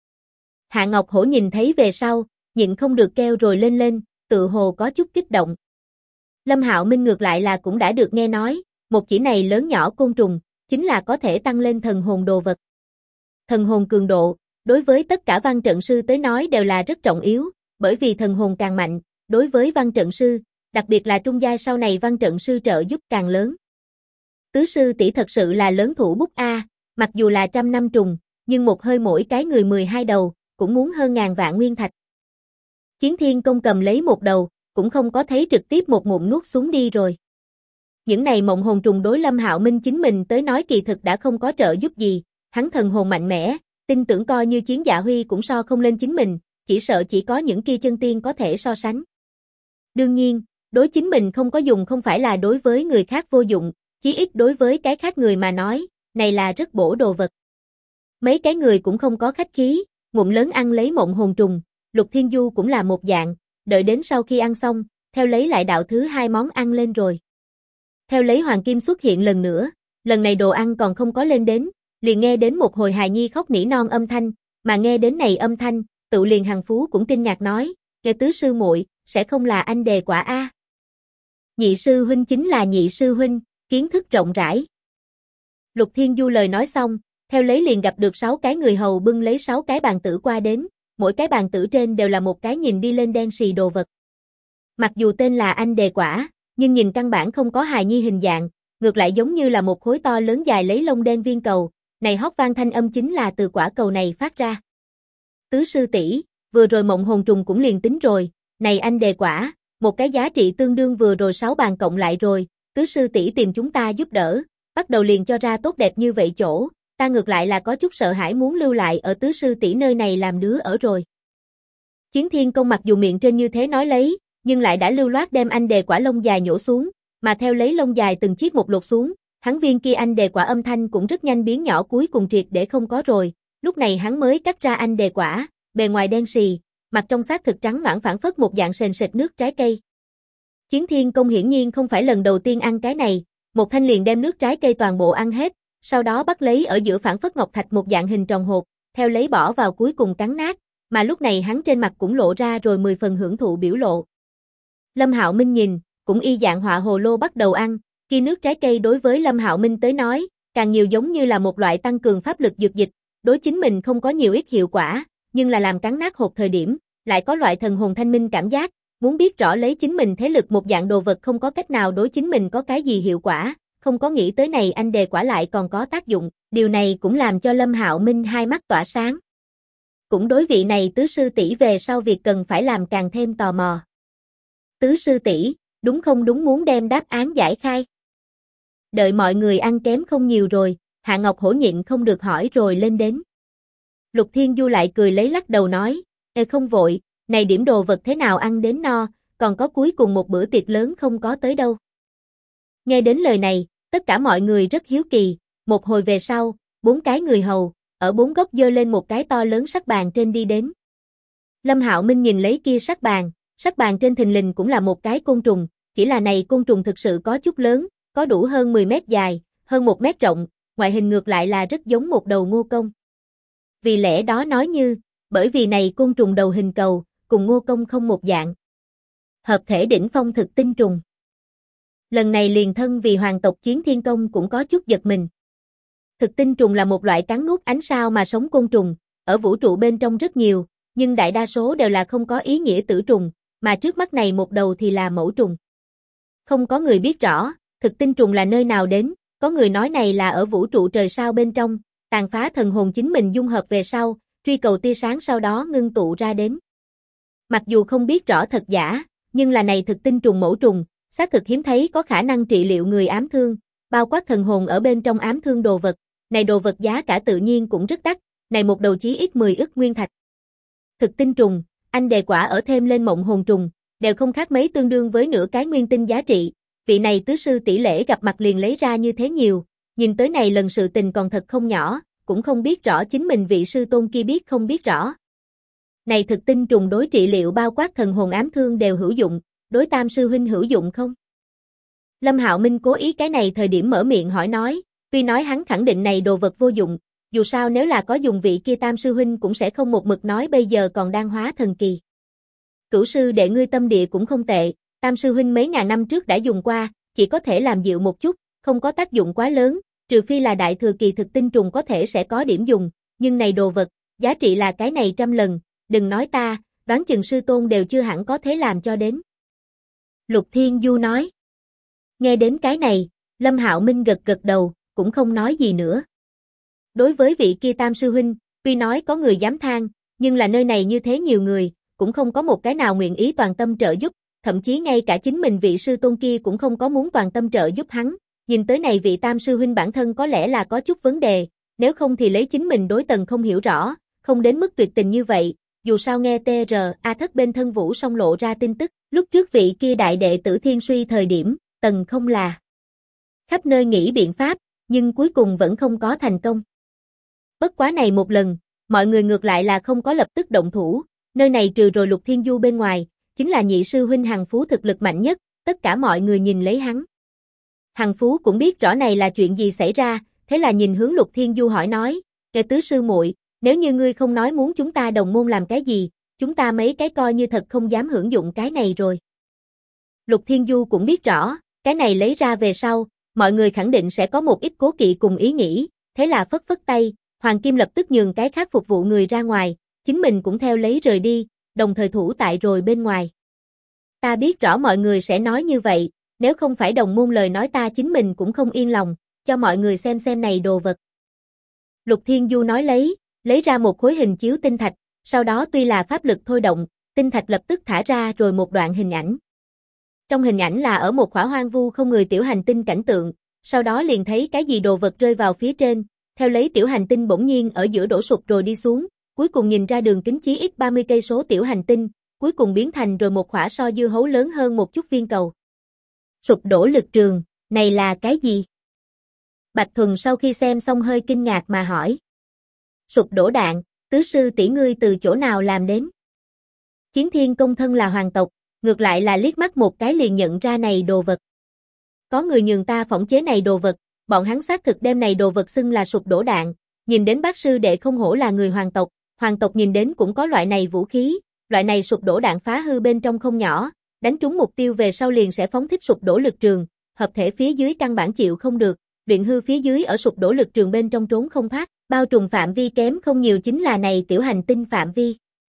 Hạ Ngọc Hổ nhìn thấy về sau, nhịn không được kêu rồi lên lên, tự hồ có chút kích động. Lâm Hạo Minh ngược lại là cũng đã được nghe nói, một chỉ này lớn nhỏ côn trùng, chính là có thể tăng lên thần hồn đồ vật. Thần hồn cường độ, đối với tất cả văn trận sư tới nói đều là rất trọng yếu, bởi vì thần hồn càng mạnh, đối với văn trận sư, đặc biệt là trung giai sau này văn trận sư trợ giúp càng lớn. Tứ sư tỷ thật sự là lớn thủ bút A, mặc dù là 100 năm trùng, nhưng một hơi mỗi cái người 12 đầu, cũng muốn hơn ngàn vạn nguyên thạch. Chiến Thiên Công cầm lấy một đầu, cũng không có thấy trực tiếp một ngụm nuốt xuống đi rồi. Những này mộng hồn trùng đối Lâm Hạo Minh chính mình tới nói kỳ thực đã không có trợ giúp gì, hắn thần hồn mạnh mẽ, tin tưởng coi như Chiến Dạ Huy cũng so không lên chính mình, chỉ sợ chỉ có những kia chân tiên có thể so sánh. Đương nhiên, đối chính mình không có dùng không phải là đối với người khác vô dụng, chí ít đối với cái khác người mà nói, này là rất bổ đồ vật. Mấy cái người cũng không có khách khí, ngụm lớn ăn lấy mộng hồn trùng, Lục Thiên Du cũng là một dạng, đợi đến sau khi ăn xong, theo lấy lại đạo thứ hai món ăn lên rồi. Theo lấy hoàng kim xuất hiện lần nữa, lần này đồ ăn còn không có lên đến, liền nghe đến một hồi hài nhi khóc nỉ non âm thanh, mà nghe đến này âm thanh, tự liền Hằng Phú cũng kinh ngạc nói, nghe tứ sư muội, sẽ không là anh đề quả a? Nhị sư huynh chính là nhị sư huynh, kiến thức rộng rãi. Lục Thiên Du lời nói xong, theo lấy liền gặp được 6 cái người hầu bưng lấy 6 cái bàn tử qua đến, mỗi cái bàn tử trên đều là một cái nhìn đi lên đen xì đồ vật. Mặc dù tên là anh đề quả, nhưng nhìn căn bản không có hài nhi hình dạng, ngược lại giống như là một khối to lớn dài lấy lông đen viên cầu, này hót vang thanh âm chính là từ quả cầu này phát ra. Tứ sư tỷ, vừa rồi mộng hồn trùng cũng liền tính rồi, này anh đề quả, một cái giá trị tương đương vừa rồi 6 bàn cộng lại rồi, tứ sư tỷ tìm chúng ta giúp đỡ, bắt đầu liền cho ra tốt đẹp như vậy chỗ, ta ngược lại là có chút sợ hãi muốn lưu lại ở tứ sư tỷ nơi này làm đứa ở rồi. Chiến Thiên Công mặc dù miệng trên như thế nói lấy, nhưng lại đã lưu loát đem anh đề quả lông dài nhổ xuống, mà theo lấy lông dài từng chiếc một lột xuống, hắn viên kia anh đề quả âm thanh cũng rất nhanh biến nhỏ cuối cùng triệt để không có rồi, lúc này hắn mới cắt ra anh đề quả, bề ngoài đen xì, mặt trong xác thực trắng nõn phảng phất một dạng sền sệt nước trái cây. Chiến Thiên Công hiển nhiên không phải lần đầu tiên ăn cái này, một thanh liền đem nước trái cây toàn bộ ăn hết, sau đó bắt lấy ở giữa phảng phất ngọc thạch một dạng hình tròn hộp, theo lấy bỏ vào cuối cùng cắn nát, mà lúc này hắn trên mặt cũng lộ ra rồi 10 phần hưởng thụ biểu lộ. Lâm Hạo Minh nhìn, cũng y dạng họa hồ lô bắt đầu ăn, kia nước trái cây đối với Lâm Hạo Minh tới nói, càng nhiều giống như là một loại tăng cường pháp lực dược dịch, đối chính mình không có nhiều ít hiệu quả, nhưng là làm cắn nát hộp thời điểm, lại có loại thần hồn thanh minh cảm giác, muốn biết rõ lấy chính mình thế lực một dạng đồ vật không có cách nào đối chính mình có cái gì hiệu quả, không có nghĩ tới này anh đề quả lại còn có tác dụng, điều này cũng làm cho Lâm Hạo Minh hai mắt tỏa sáng. Cũng đối vị này tứ sư tỷ về sau việc cần phải làm càng thêm tò mò. Tứ sư tỷ, đúng không đúng muốn đem đáp án giải khai. Đợi mọi người ăn kém không nhiều rồi, Hạ Ngọc Hổ nhịn không được hỏi rồi lên đến. Lục Thiên Du lại cười lấy lắc đầu nói, không vội, này điểm đồ vật thế nào ăn đến no, còn có cuối cùng một bữa tiệc lớn không có tới đâu. Nghe đến lời này, tất cả mọi người rất hiếu kỳ, một hồi về sau, 4 cái người hầu, ở 4 góc giơ lên một cái to lớn sắt bàn trên đi đến. Lâm Hạo Minh nhìn lấy kia sắt bàn trên thình lình cũng là một cái côn trùng, chỉ là này côn trùng thực sự có chút lớn, có đủ hơn 10 mét dài, hơn 1 mét rộng, ngoại hình ngược lại là rất giống một đầu ngô công. Vì lẽ đó nói như, bởi vì này côn trùng đầu hình cầu, cùng ngô công không một dạng. Hợp thể đỉnh phong thực tinh trùng. Lần này liền thân vì hoàng tộc Chiến Thiên Công cũng có chút giật mình. Thực tinh trùng là một loại cắn nuốt ánh sao mà sống côn trùng, ở vũ trụ bên trong rất nhiều, nhưng đại đa số đều là không có ý nghĩa tử trùng, mà trước mắt này một đầu thì là mẫu trùng. Không có người biết rõ, thực tinh trùng là nơi nào đến, có người nói này là ở vũ trụ trời sao bên trong, tàn phá thần hồn chính mình dung hợp về sau, truy cầu tia sáng sau đó ngưng tụ ra đến. Mặc dù không biết rõ thật giả, nhưng là này thực tinh trùng mẫu trùng, xác thực hiếm thấy có khả năng trị liệu người ám thương, bao quát thần hồn ở bên trong ám thương đồ vật, này đồ vật giá cả tự nhiên cũng rất đắt, này một đầu chí ít 10 ức nguyên thạch. Thực tinh trùng, anh đề quả ở thêm lên mộng hồn trùng, đều không khác mấy tương đương với nửa cái nguyên tinh giá trị, vị này tứ sư tỷ lễ gặp mặt liền lấy ra như thế nhiều, nhìn tới này lần sự tình còn thật không nhỏ, cũng không biết rõ chính mình vị sư tôn kia biết không biết rõ. Này thực tinh trùng đối trị liệu bao quát thần hồn ám thương đều hữu dụng, đối tam sư huynh hữu dụng không? Lâm Hạo Minh cố ý cái này thời điểm mở miệng hỏi nói, tuy nói hắn khẳng định này đồ vật vô dụng, dù sao nếu là có dùng vị kia tam sư huynh cũng sẽ không một mực nói bây giờ còn đang hóa thần kỳ. Cửu sư đệ ngươi tâm địa cũng không tệ, tam sư huynh mấy ngàn năm trước đã dùng qua, chỉ có thể làm dịu một chút, không có tác dụng quá lớn, trừ phi là đại thừa kỳ thực tinh trùng có thể sẽ có điểm dùng, nhưng này đồ vật, giá trị là cái này 100 lần, đừng nói ta, đoán chừng sư tôn đều chưa hẳn có thế làm cho đến. Lục Thiên Du nói. Nghe đến cái này, Lâm Hạo Minh gật gật đầu, cũng không nói gì nữa. Đối với vị kia tam sư huynh, tuy nói có người dám than, nhưng là nơi này như thế nhiều người, cũng không có một cái nào nguyện ý toàn tâm trợ giúp, thậm chí ngay cả chính mình vị sư tôn kia cũng không có muốn toàn tâm trợ giúp hắn. Nhìn tới này vị tam sư huynh bản thân có lẽ là có chút vấn đề, nếu không thì lấy chính mình đối Tần không hiểu rõ, không đến mức tuyệt tình như vậy, dù sao nghe TRA thất bên thân Vũ Song lộ ra tin tức, lúc trước vị kia đại đệ tử Thiên Suy thời điểm, Tần không là khắp nơi nghĩ biện pháp, nhưng cuối cùng vẫn không có thành công. Bất quá này một lần, mọi người ngược lại là không có lập tức động thủ, nơi này trừ rồi Lục Thiên Du bên ngoài, chính là nhị sư huynh Hằng Phú thực lực mạnh nhất, tất cả mọi người nhìn lấy hắn. Hằng Phú cũng biết rõ này là chuyện gì xảy ra, thế là nhìn hướng Lục Thiên Du hỏi nói, "Kẻ tứ sư muội, nếu như ngươi không nói muốn chúng ta đồng môn làm cái gì, chúng ta mấy cái coi như thật không dám hưởng dụng cái này rồi." Lục Thiên Du cũng biết rõ, cái này lấy ra về sau, mọi người khẳng định sẽ có một ít cố kỵ cùng ý nghĩ, thế là phất phất tay, Hoàng Kim lập tức nhường cái khác phục vụ người ra ngoài, chính mình cũng theo lấy rời đi, đồng thời thủ tại rồi bên ngoài. Ta biết rõ mọi người sẽ nói như vậy, nếu không phải đồng môn lời nói ta chính mình cũng không yên lòng, cho mọi người xem này đồ vật. Lục Thiên Du nói lấy ra một khối hình chiếu tinh thạch, sau đó tuy là pháp lực thôi động, tinh thạch lập tức thả ra rồi một đoạn hình ảnh. Trong hình ảnh là ở một khỏa hoang vu không người tiểu hành tinh cảnh tượng, sau đó liền thấy cái gì đồ vật rơi vào phía trên, theo lấy tiểu hành tinh bỗng nhiên ở giữa đổ sụp rồi đi xuống, cuối cùng nhìn ra đường kính chí ít 30 cây số tiểu hành tinh, cuối cùng biến thành rồi một khỏa so dưa hấu lớn hơn một chút viên cầu. Sụp đổ lực trường, này là cái gì? Bạch Thuần sau khi xem xong hơi kinh ngạc mà hỏi. Sụp đổ đạn, tứ sư tỷ ngươi từ chỗ nào làm đến? Chiến Thiên công thân là hoàng tộc, ngược lại là liếc mắt một cái liền nhận ra này đồ vật. Có người nhường ta phỏng chế này đồ vật, bọn hắn xác thực đem này đồ vật xưng là sụp đổ đạn, nhìn đến bác sư đệ không hổ là người hoàng tộc nhìn đến cũng có loại này vũ khí, loại này sụp đổ đạn phá hư bên trong không nhỏ, đánh trúng mục tiêu về sau liền sẽ phóng thích sụp đổ lực trường, hợp thể phía dưới căn bản chịu không được, luyện hư phía dưới ở sụp đổ lực trường bên trong trốn không thoát, bao trùm phạm vi kém không nhiều chính là này tiểu hành tinh phạm vi.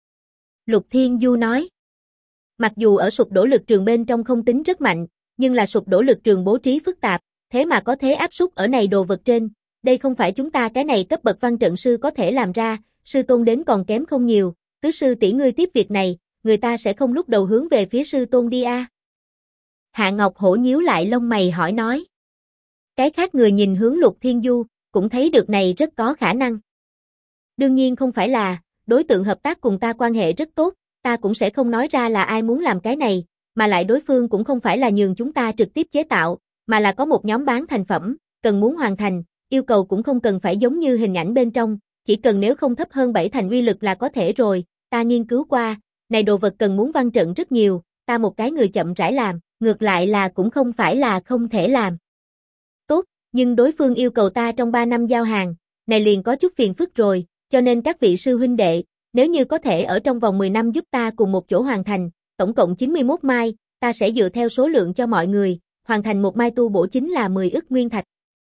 Lục Thiên Du nói, mặc dù ở sụp đổ lực trường bên trong không tính rất mạnh, nhưng là sụp đổ lực trường bố trí phức tạp, thế mà có thế áp suất ở này đồ vật trên, đây không phải chúng ta cái này cấp bậc văn trận sư có thể làm ra, sư tôn đến còn kém không nhiều, tứ sư tỷ ngươi tiếp việc này, người ta sẽ không lúc đầu hướng về phía sư tôn đi a. Hạ Ngọc Hổ nhíu lại lông mày hỏi nói. Cái khác người nhìn hướng Lục Thiên Du, cũng thấy được này rất có khả năng. Đương nhiên không phải là, đối tượng hợp tác cùng ta quan hệ rất tốt, ta cũng sẽ không nói ra là ai muốn làm cái này, mà lại đối phương cũng không phải là nhường chúng ta trực tiếp chế tạo, mà là có một nhóm bán thành phẩm, cần muốn hoàn thành, yêu cầu cũng không cần phải giống như hình ảnh bên trong, chỉ cần nếu không thấp hơn 7 thành uy lực là có thể rồi, ta nghiên cứu qua, này đồ vật cần muốn văn trận rất nhiều, ta một cái người chậm rãi làm, ngược lại là cũng không phải là không thể làm. Tốt, nhưng đối phương yêu cầu ta trong 3 năm giao hàng, này liền có chút phiền phức rồi, cho nên các vị sư huynh đệ, nếu như có thể ở trong vòng 10 năm giúp ta cùng một chỗ hoàn thành, tổng cộng 91 mai, ta sẽ dựa theo số lượng cho mọi người, hoàn thành một mai tu bổ chính là 10 ức nguyên thạch.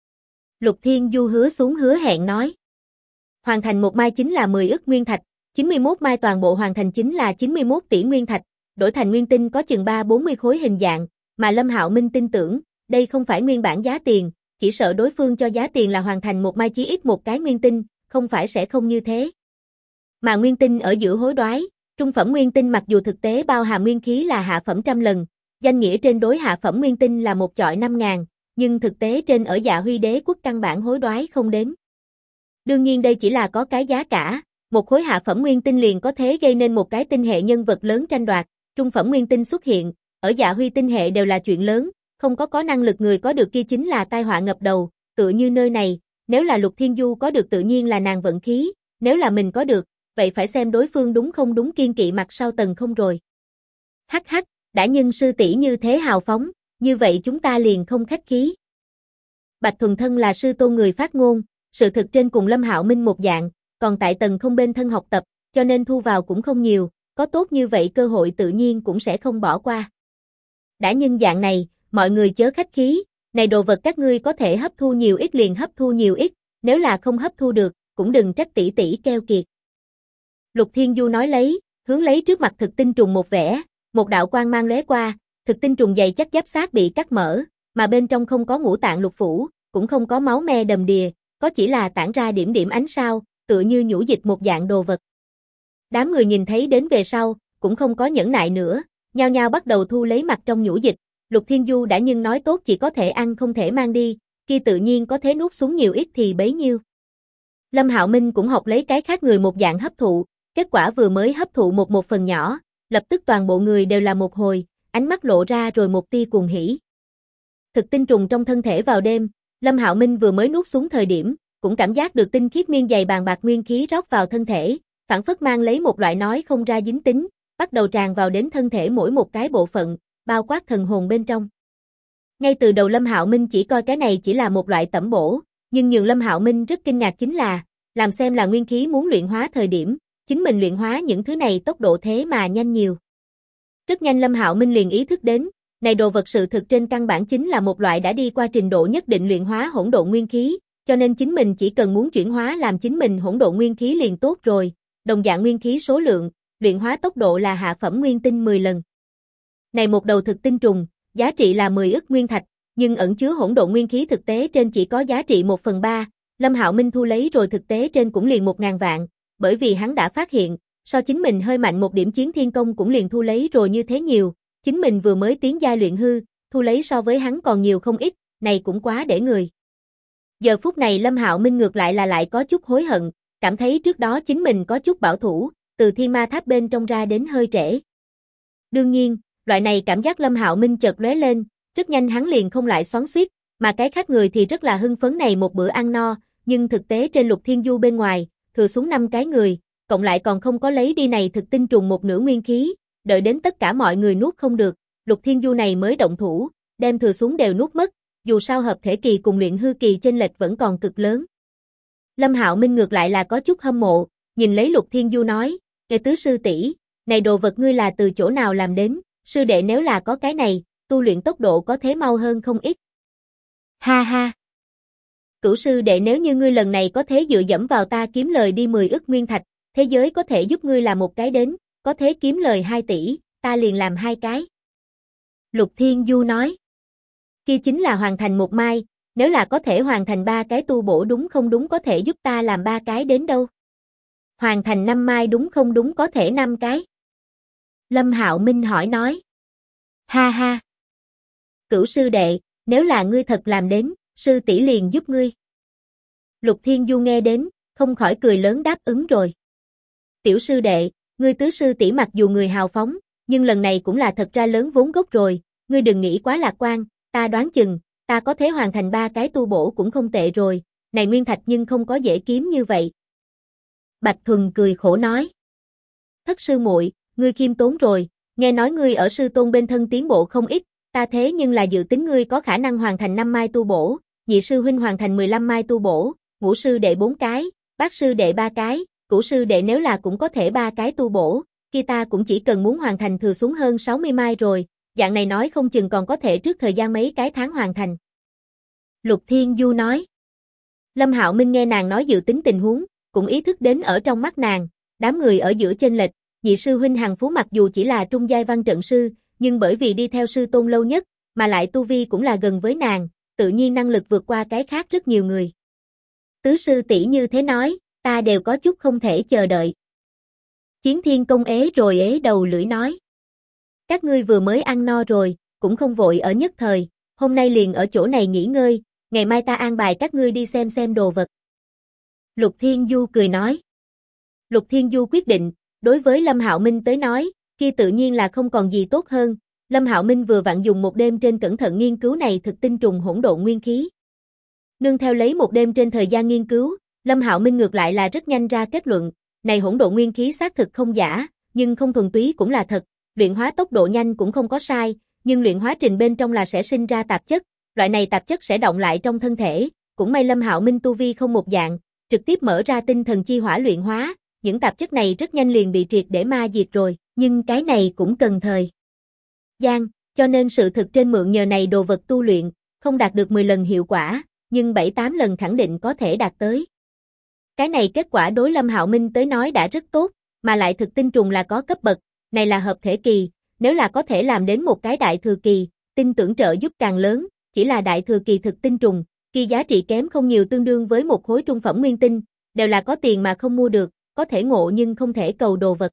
Lục Thiên Du hứa xuống hứa hẹn nói. Hoàn thành một mai chính là 10 ức nguyên thạch, 91 mai toàn bộ hoàn thành chính là 91 tỷ nguyên thạch, đổi thành nguyên tinh có chừng 3-40 khối hình dạng, mà Lâm Hạo Minh tin tưởng, đây không phải nguyên bản giá tiền, chỉ sợ đối phương cho giá tiền là hoàn thành một mai chí ít một cái nguyên tinh, không phải sẽ không như thế. Mà nguyên tinh ở giữa hối đoái, trung phẩm nguyên tinh mặc dù thực tế bao hàm nguyên khí là hạ phẩm trăm lần, danh nghĩa trên đối hạ phẩm nguyên tinh là một chọi 5.000, nhưng thực tế trên ở Dạ Huy Đế quốc căn bản hối đoái không đến. Đương nhiên đây chỉ là có cái giá cả, một khối hạ phẩm nguyên tinh liền có thế gây nên một cái tinh hệ nhân vật lớn tranh đoạt, trung phẩm nguyên tinh xuất hiện, ở Dạ Huy tinh hệ đều là chuyện lớn, không có năng lực người có được kia chính là tai họa ngập đầu, tựa như nơi này, nếu là Lục Thiên Du có được tự nhiên là nàng vận khí, nếu là mình có được, vậy phải xem đối phương đúng không đúng kiên kỵ mặt sau Tần không rồi. Hắc hắc, đã nhân sư tỷ như thế hào phóng, như vậy chúng ta liền không khách khí. Bạch Thuần thân là sư tôn người phát ngôn, sự thực trên cùng Lâm Hạo Minh một dạng, còn tại Tần không bên thân học tập, cho nên thu vào cũng không nhiều, có tốt như vậy cơ hội tự nhiên cũng sẽ không bỏ qua. Đã nhân dạng này, mọi người chớ khách khí, Này đồ vật các ngươi có thể hấp thu nhiều ít liền hấp thu nhiều ít, nếu là không hấp thu được, cũng đừng trách tỷ tỷ keo kiệt. Lục Thiên Du nói lấy, hướng lấy trước mặt thực tinh trùng một vẽ, một đạo quang mang lóe qua, thực tinh trùng dày chắc giáp xác bị cắt mở, mà bên trong không có ngũ tạng lục phủ, cũng không có máu me đầm đìa, có chỉ là tản ra điểm điểm ánh sao, tựa như nhũ dịch một dạng đồ vật. Đám người nhìn thấy đến về sau, cũng không có nhẫn nại nữa, nhao nhao bắt đầu thu lấy mặt trong nhũ dịch. Lục Thiên Du đã nhưng nói tốt chỉ có thể ăn không thể mang đi, kia tự nhiên có thế nuốt xuống nhiều ít thì bấy nhiêu. Lâm Hạo Minh cũng học lấy cái khác người một dạng hấp thụ, kết quả vừa mới hấp thụ một phần nhỏ, lập tức toàn bộ người đều là một hồi, ánh mắt lộ ra rồi một tia cuồng hỉ. Thực tinh trùng trong thân thể vào đêm, Lâm Hạo Minh vừa mới nuốt xuống thời điểm, cũng cảm giác được tinh khiết miên dày bàn bạc nguyên khí rót vào thân thể, phảng phất mang lấy một loại nói không ra dính tính, bắt đầu tràn vào đến thân thể mỗi một cái bộ phận, bao quát thần hồn bên trong. Ngay từ đầu Lâm Hạo Minh chỉ coi cái này chỉ là một loại tẩm bổ, nhưng nhường Lâm Hạo Minh rất kinh ngạc chính là, làm xem là nguyên khí muốn luyện hóa thời điểm, chính mình luyện hóa những thứ này tốc độ thế mà nhanh nhiều. Rất nhanh Lâm Hạo Minh liền ý thức đến, này đồ vật sự thực trên căn bản chính là một loại đã đi qua trình độ nhất định luyện hóa hỗn độn nguyên khí, cho nên chính mình chỉ cần muốn chuyển hóa làm chính mình hỗn độn nguyên khí liền tốt rồi, đồng dạng nguyên khí số lượng, luyện hóa tốc độ là hạ phẩm nguyên tinh 10 lần. Này một đầu thực tinh trùng, giá trị là 10 ức nguyên thạch, nhưng ẩn chứa hỗn độn nguyên khí thực tế trên chỉ có giá trị 1/3, Lâm Hạo Minh thu lấy rồi thực tế trên cũng liền 1000 vạn, bởi vì hắn đã phát hiện, so chính mình hơi mạnh một điểm chiến thiên công cũng liền thu lấy rồi như thế nhiều, chính mình vừa mới tiến giai luyện hư, thu lấy so với hắn còn nhiều không ít, này cũng quá để người. Giờ phút này Lâm Hạo Minh ngược lại là lại có chút hối hận, cảm thấy trước đó chính mình có chút bảo thủ, từ thiên ma tháp bên trong ra đến hơi trễ. Đương nhiên, loại này cảm giác Lâm Hạo Minh chợt lóe lên, rất nhanh hắn liền không lại xoắn xuýt, mà cái khác người thì rất là hưng phấn này một bữa ăn no, nhưng thực tế trên Lục Thiên Du bên ngoài, thừa xuống 5 cái người, cộng lại còn không có lấy đi này thực tinh trùng một nửa nguyên khí, đợi đến tất cả mọi người nuốt không được, Lục Thiên Du này mới động thủ, đem thừa xuống đều nuốt mất, dù sao hợp thể kỳ cùng luyện hư kỳ chênh lệch vẫn còn cực lớn. Lâm Hạo Minh ngược lại là có chút hâm mộ, nhìn lấy Lục Thiên Du nói, "Ê tứ sư tỷ, này đồ vật ngươi là từ chỗ nào làm đến, sư đệ nếu là có cái này, tu luyện tốc độ có thế mau hơn không ít." Ha ha. Cửu sư đệ nếu như ngươi lần này có thế dựa dẫm vào ta kiếm lời đi 10 ức nguyên thạch, thế giới có thể giúp ngươi làm một cái đến, có thế kiếm lời 2 tỷ, ta liền làm 2 cái. Lục Thiên Du nói. Kia chính là hoàn thành một mai, nếu là có thể hoàn thành 3 cái tu bổ đúng không đúng có thể giúp ta làm 3 cái đến đâu. Hoàn thành 5 mai đúng không đúng có thể 5 cái. Lâm Hạo Minh hỏi nói. Ha ha. Cửu sư đệ, nếu là ngươi thật làm đến, sư tỷ liền giúp ngươi. Lục Thiên Du nghe đến, không khỏi cười lớn đáp ứng rồi. Tiểu sư đệ, ngươi tứ sư tỷ mặc dù người hào phóng, nhưng lần này cũng là thật ra lớn vốn gốc rồi, ngươi đừng nghĩ quá lạc quan, ta đoán chừng, ta có thể hoàn thành 3 cái tu bổ cũng không tệ rồi, này nguyên thạch nhưng không có dễ kiếm như vậy. Bạch Thuần cười khổ nói. Thất sư muội, ngươi khiêm tốn rồi, nghe nói ngươi ở sư tôn bên thân tiến bộ không ít, ta thế nhưng là dự tính ngươi có khả năng hoàn thành 5 mai tu bổ, nhị sư huynh hoàn thành 15 mai tu bổ, ngũ sư đệ 4 cái, bát sư đệ 3 cái, cửu sư đệ nếu là cũng có thể 3 cái tu bổ, kia ta cũng chỉ cần muốn hoàn thành thừa xuống hơn 60 mai rồi, dạng này nói không chừng còn có thể trước thời gian mấy cái tháng hoàn thành. Lục Thiên Du nói. Lâm Hạo Minh nghe nàng nói dự tính tình huống, cũng ý thức đến ở trong mắt nàng, đám người ở giữa chênh lệch, nhị sư huynh Hằng Phú mặc dù chỉ là trung giai văn trận sư, nhưng bởi vì đi theo sư tôn lâu nhất, mà lại tu vi cũng là gần với nàng, tự nhiên năng lực vượt qua cái khác rất nhiều người. Tứ sư tỷ như thế nói, ta đều có chút không thể chờ đợi. Chiến Thiên Công ế rồi ế đầu lưỡi nói. Các ngươi vừa mới ăn no rồi, cũng không vội ở nhất thời, hôm nay liền ở chỗ này nghỉ ngơi, ngày mai ta an bài các ngươi đi xem đồ vật. Lục Thiên Du cười nói. Lục Thiên Du quyết định, đối với Lâm Hạo Minh tới nói, kia tự nhiên là không còn gì tốt hơn. Lâm Hạo Minh vừa vặn dùng một đêm trên cẩn thận nghiên cứu này thực tinh trùng hỗn độn nguyên khí. Nương theo lấy một đêm trên thời gian nghiên cứu, Lâm Hạo Minh ngược lại là rất nhanh ra kết luận, này hỗn độn nguyên khí xác thực không giả, nhưng không thuần túy cũng là thật, luyện hóa tốc độ nhanh cũng không có sai, nhưng luyện hóa trình bên trong là sẽ sinh ra tạp chất, loại này tạp chất sẽ động lại trong thân thể, cũng may Lâm Hạo Minh tu vi không một dạng, trực tiếp mở ra tinh thần chi hỏa luyện hóa, những tạp chất này rất nhanh liền bị triệt để ma diệt rồi, nhưng cái này cũng cần thời gian, cho nên sự thực trên mượn nhờ này đồ vật tu luyện, Không đạt được 10 lần hiệu quả, nhưng 7-8 lần khẳng định có thể đạt tới. Cái này kết quả đối Lâm Hạo Minh tới nói đã rất tốt, mà lại thực tinh trùng là có cấp bậc, này là hợp thể kỳ, nếu là có thể làm đến một cái đại thừa kỳ, tin tưởng trợ giúp càng lớn, chỉ là đại thừa kỳ thực tinh trùng, kỳ giá trị kém không nhiều tương đương với một khối trung phẩm nguyên tinh, đều là có tiền mà không mua được, có thể ngộ nhưng không thể cầu đồ vật.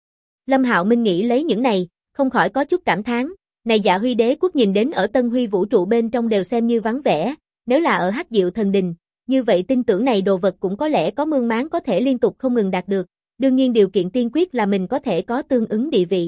Lâm Hạo Minh nghĩ lấy những này, không khỏi có chút cảm thán, này Dạ Huy Đế quốc nhìn đến ở Tân Huy vũ trụ bên trong đều xem như vắng vẻ, nếu là ở Hắc Diệu Thần Đình, như vậy tin tưởng này đồ vật cũng có lẽ có mương máng có thể liên tục không ngừng đạt được, đương nhiên điều kiện tiên quyết là mình có thể có tương ứng địa vị.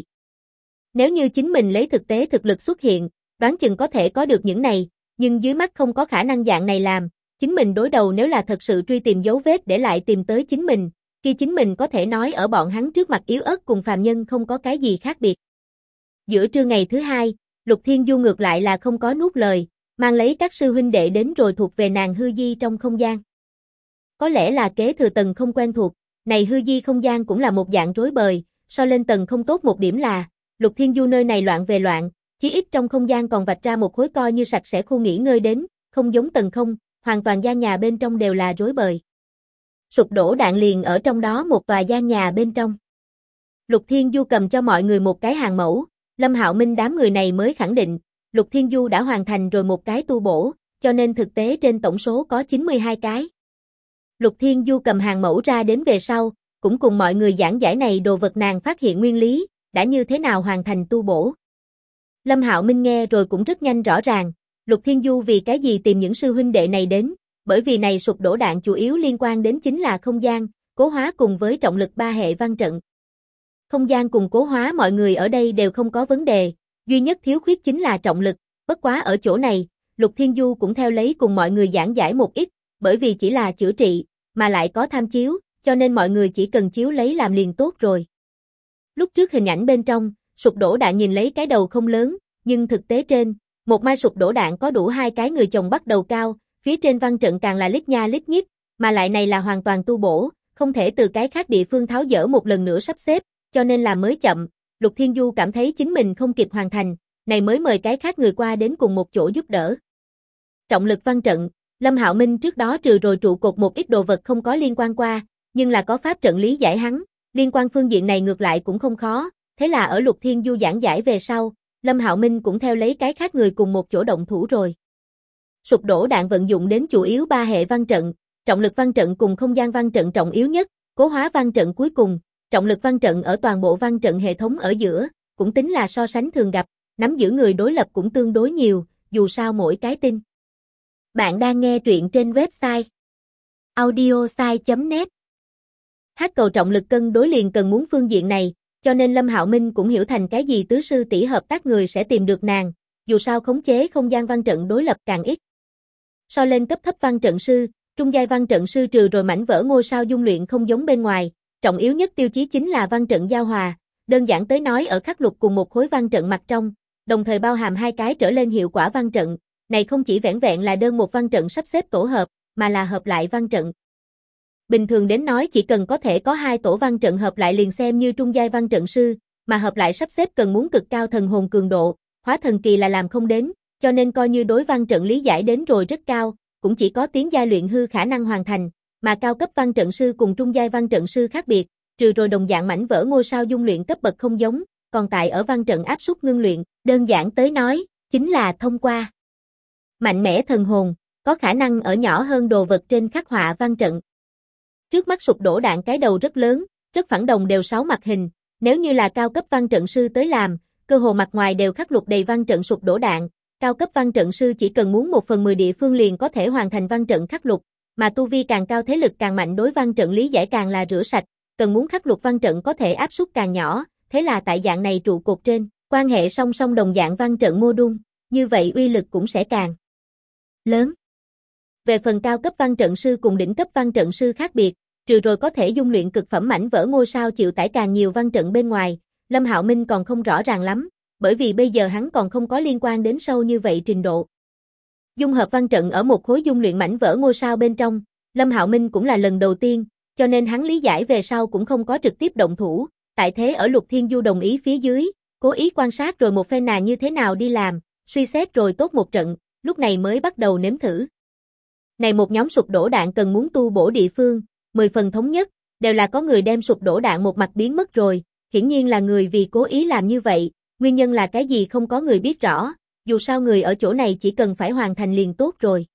Nếu như chính mình lấy thực tế thực lực xuất hiện, đoán chừng có thể có được những này, nhưng dưới mắt không có khả năng dạng này làm, chính mình đối đầu nếu là thật sự truy tìm dấu vết để lại tìm tới chính mình, khi chính mình có thể nói ở bọn hắn trước mặt yếu ớt cùng phàm nhân không có cái gì khác biệt. Giữa trưa ngày thứ hai, Lục Thiên Du ngược lại là không có nuốt lời, mang lấy các sư huynh đệ đến rồi thuộc về nàng hư di trong không gian. Có lẽ là kế thừa tầng không quen thuộc, này hư di không gian cũng là một dạng rối bời, so lên tầng không tốt một điểm là, Lục Thiên Du nơi này loạn về loạn, chí ít trong không gian còn vạch ra một khối coi như sạch sẽ khu nghỉ ngơi đến, không giống tầng không, hoàn toàn gian nhà bên trong đều là rối bời. Sụp đổ đạn liền ở trong đó một tòa gian nhà bên trong. Lục Thiên Du cầm cho mọi người một cái hàng mẫu, Lâm Hạo Minh đám người này mới khẳng định, Lục Thiên Du đã hoàn thành rồi một cái tu bổ, cho nên thực tế trên tổng số có 92 cái. Lục Thiên Du cầm hàng mẫu ra đến về sau, cũng cùng mọi người giảng giải này đồ vật nàng phát hiện nguyên lý, đã như thế nào hoàn thành tu bổ. Lâm Hạo Minh nghe rồi cũng rất nhanh rõ ràng, Lục Thiên Du vì cái gì tìm những sư huynh đệ này đến, bởi vì này sụp đổ đạn chủ yếu liên quan đến chính là không gian, cố hóa cùng với trọng lực ba hệ văn trận. Không gian cùng cố hóa mọi người ở đây đều không có vấn đề, duy nhất thiếu khuyết chính là trọng lực, bất quá ở chỗ này, Lục Thiên Du cũng theo lấy cùng mọi người giảng giải một ít, bởi vì chỉ là chữa trị, mà lại có tham chiếu, cho nên mọi người chỉ cần chiếu lấy làm liền tốt rồi. Lúc trước hình ảnh bên trong, sụp đổ đạn nhìn lấy cái đầu không lớn, nhưng thực tế trên, một mai sụp đổ đạn có đủ 2 cái người chồng bắt đầu cao, phía trên văn trận càng là lít nha lít nhít, mà lại này là hoàn toàn tu bổ, không thể từ cái khác địa phương tháo dỡ một lần nữa sắp xếp, cho nên là mới chậm. Lục Thiên Du cảm thấy chính mình không kịp hoàn thành, này mới mời cái khác người qua đến cùng một chỗ giúp đỡ. Trọng lực văn trận, Lâm Hạo Minh trước đó trừ rồi trụ cột một ít đồ vật không có liên quan qua, nhưng là có pháp trận lý giải hắn, liên quan phương diện này ngược lại cũng không khó, thế là ở Lục Thiên Du giảng giải về sau, Lâm Hạo Minh cũng theo lấy cái khác người cùng một chỗ động thủ rồi. Sụp đổ đạn vận dụng đến chủ yếu 3 hệ văn trận, trọng lực văn trận cùng không gian văn trận trọng yếu nhất, cố hóa văn trận cuối cùng, trọng lực văn trận ở toàn bộ văn trận hệ thống ở giữa, cũng tính là so sánh thường gặp, nắm giữ người đối lập cũng tương đối nhiều, dù sao mỗi cái tin. Bạn đang nghe truyện trên website audiosai.net. Hát cầu trọng lực cân đối liền cần muốn phương diện này, cho nên Lâm Hạo Minh cũng hiểu thành cái gì tứ sư tỷ hợp tác người sẽ tìm được nàng, dù sao khống chế không gian văn trận đối lập càng ít. So lên cấp thấp văn trận sư, trung giai văn trận sư trừ rồi mảnh vỡ ngôi sao dung luyện không giống bên ngoài, trọng yếu nhất tiêu chí chính là văn trận giao hòa, đơn giản tới nói ở khắc lục cùng một khối văn trận mặt trong, đồng thời bao hàm 2 cái trở lên hiệu quả văn trận, này không chỉ vẻn vẹn là đơn một văn trận sắp xếp tổ hợp, mà là hợp lại văn trận. Bình thường đến nói chỉ cần có thể có 2 tổ văn trận hợp lại liền xem như trung giai văn trận sư, mà hợp lại sắp xếp cần muốn cực cao thần hồn cường độ, hóa thần kỳ là làm không đến, cho nên coi như đối văn trận lý giải đến rồi rất cao, cũng chỉ có tiến giai luyện hư khả năng hoàn thành, mà cao cấp văn trận sư cùng trung giai văn trận sư khác biệt, trừ rồi đồng dạng mảnh vỡ ngôi sao dung luyện cấp bậc không giống, còn tại ở văn trận áp suất ngưng luyện, đơn giản tới nói, chính là thông qua mạnh mẽ thần hồn, có khả năng ở nhỏ hơn đồ vật trên khắc họa văn trận. Trước mắt sụp đổ đạn cái đầu rất lớn, rất phẳng đồng đều 6 mặt hình, nếu như là cao cấp văn trận sư tới làm, cơ hồ mặt ngoài đều khắc lục đầy văn trận sụp đổ đạn, cao cấp văn trận sư chỉ cần muốn 1/10 địa phương liền có thể hoàn thành văn trận khắc lục, mà tu vi càng cao thế lực càng mạnh đối văn trận lý giải càng là rửa sạch, cần muốn khắc lục văn trận có thể áp suất càng nhỏ, thế là tại dạng này trụ cột trên, quan hệ song song đồng dạng văn trận mô đun, như vậy uy lực cũng sẽ càng lớn. Về phần cao cấp văn trận sư cùng đỉnh cấp văn trận sư khác biệt, trừ rồi có thể dung luyện cực phẩm mảnh vỡ ngôi sao chịu tải càng nhiều văn trận bên ngoài, Lâm Hạo Minh còn không rõ ràng lắm, bởi vì bây giờ hắn còn không có liên quan đến sâu như vậy trình độ. Dung hợp văn trận ở một khối dung luyện mảnh vỡ ngôi sao bên trong, Lâm Hạo Minh cũng là lần đầu tiên, cho nên hắn lý giải về sau cũng không có trực tiếp động thủ, tại thế ở Lục Thiên Du đồng ý phía dưới, cố ý quan sát rồi một phen nàng như thế nào đi làm, suy xét rồi tốt một trận, lúc này mới bắt đầu nếm thử. Này một nhóm sụp đổ đạn cần muốn tu bổ địa phương, 10 phần thống nhất, đều là có người đem sụp đổ đạn một mặt biến mất rồi, hiển nhiên là người vì cố ý làm như vậy, nguyên nhân là cái gì không có người biết rõ, dù sao người ở chỗ này chỉ cần phải hoàn thành liền tốt rồi.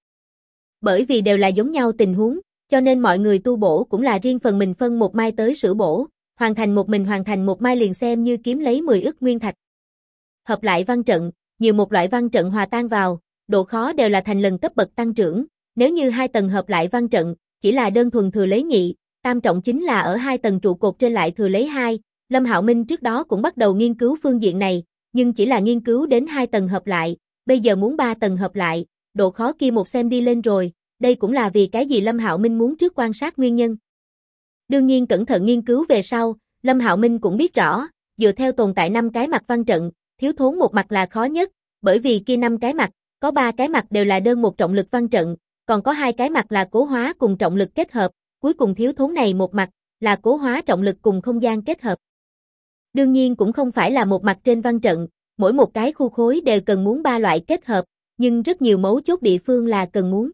Bởi vì đều là giống nhau tình huống, cho nên mọi người tu bổ cũng là riêng phần mình phân một mai tới sửa bổ, hoàn thành một mai liền xem như kiếm lấy 10 ức nguyên thạch. Hợp lại văn trận, nhiều một loại văn trận hòa tan vào, độ khó đều là thành lần cấp bậc tăng trưởng, nếu như 2 tầng hợp lại văn trận, chỉ là đơn thuần thừa lấy nhị, tam trọng chính là ở 2 tầng trụ cột trên lại thừa lấy 2, Lâm Hạo Minh trước đó cũng bắt đầu nghiên cứu phương diện này, nhưng chỉ là nghiên cứu đến 2 tầng hợp lại, bây giờ muốn 3 tầng hợp lại, độ khó kia một xem đi lên rồi, đây cũng là vì cái gì Lâm Hạo Minh muốn trước quan sát nguyên nhân. Đương nhiên cẩn thận nghiên cứu về sau, Lâm Hạo Minh cũng biết rõ, dựa theo tồn tại 5 cái mặt văn trận, thiếu thốn một mặt là khó nhất, bởi vì kia 5 cái mặt, có 3 cái mặt đều là đơn một trọng lực văn trận, còn có 2 cái mặt là cố hóa cùng trọng lực kết hợp, cuối cùng thiếu thốn này một mặt, là cố hóa trọng lực cùng không gian kết hợp. Đương nhiên cũng không phải là một mặt trên văn trận, mỗi một cái khu khối đều cần muốn 3 loại kết hợp, nhưng rất nhiều mấu chốt địa phương là cần muốn.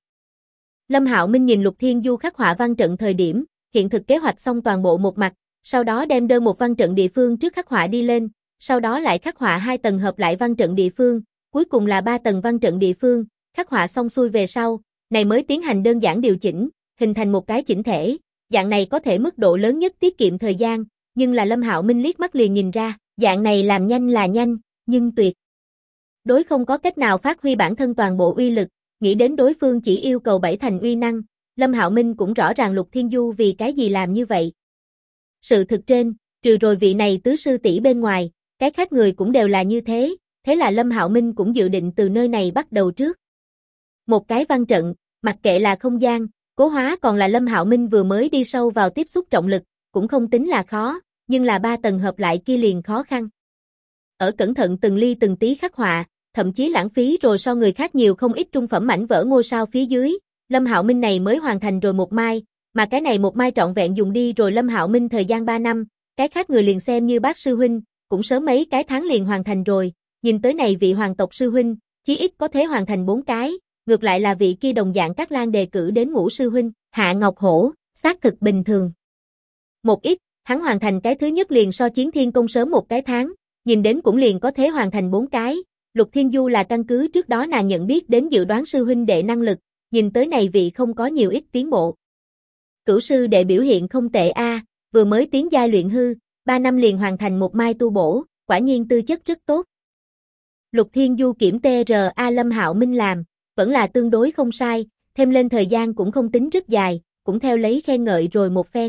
Lâm Hạo Minh nhìn Lục Thiên Du khắc họa văn trận thời điểm, hiện thực kế hoạch xong toàn bộ một mặt, sau đó đem đơn một văn trận địa phương trước khắc họa đi lên, sau đó lại khắc họa 2 tầng hợp lại văn trận địa phương, cuối cùng là 3 tầng văn trận địa phương, khắc họa xong xuôi về sau, này mới tiến hành đơn giản điều chỉnh, hình thành một cái chỉnh thể, dạng này có thể mức độ lớn nhất tiết kiệm thời gian, nhưng là Lâm Hạo Minh liếc mắt liền nhìn ra, dạng này làm nhanh là nhanh, nhưng tuyệt đối không có cách nào phát huy bản thân toàn bộ uy lực, nghĩ đến đối phương chỉ yêu cầu 7 thành uy năng, Lâm Hạo Minh cũng rõ ràng Lục Thiên Du vì cái gì làm như vậy. Sự thực trên, trừ rồi vị này tứ sư tỷ bên ngoài, cái khác người cũng đều là như thế, thế là Lâm Hạo Minh cũng dự định từ nơi này bắt đầu trước. Một cái văn trận, mặc kệ là không gian, cố hóa còn là Lâm Hạo Minh vừa mới đi sâu vào tiếp xúc trọng lực, cũng không tính là khó, nhưng là 3 tầng hợp lại kia liền khó khăn. Ở cẩn thận từng ly từng tí khắc họa, thậm chí lãng phí rồi so người khác nhiều không ít trung phẩm mảnh vỡ ngôi sao phía dưới, Lâm Hạo Minh này mới hoàn thành rồi một mai, mà cái này một mai trọn vẹn dùng đi rồi Lâm Hạo Minh thời gian 3 năm, cái khác người liền xem như bác sư huynh, cũng sớm mấy cái tháng liền hoàn thành rồi, nhìn tới này vị hoàng tộc sư huynh, chí ít có thể hoàn thành 4 cái, ngược lại là vị kia đồng dạng Cát Lang đề cử đến Ngũ sư huynh, Hạ Ngọc Hổ, xác thực bình thường. Một ít, hắn hoàn thành cái thứ nhất liền so Chiến Thiên Công sớm một cái tháng, nhìn đến cũng liền có thể hoàn thành 4 cái. Lục Thiên Du là căn cứ trước đó nàng nhận biết đến dự đoán sư huynh đệ năng lực, nhìn tới này vị không có nhiều ít tiến bộ. Cửu sư đệ biểu hiện không tệ a, vừa mới tiến giai luyện hư, 3 năm liền hoàn thành một mai tu bổ, quả nhiên tư chất rất tốt. Lục Thiên Du kiểm TRA Lâm Hạo Minh làm, vẫn là tương đối không sai, thêm lên thời gian cũng không tính rất dài, cũng theo lấy khen ngợi rồi một phen.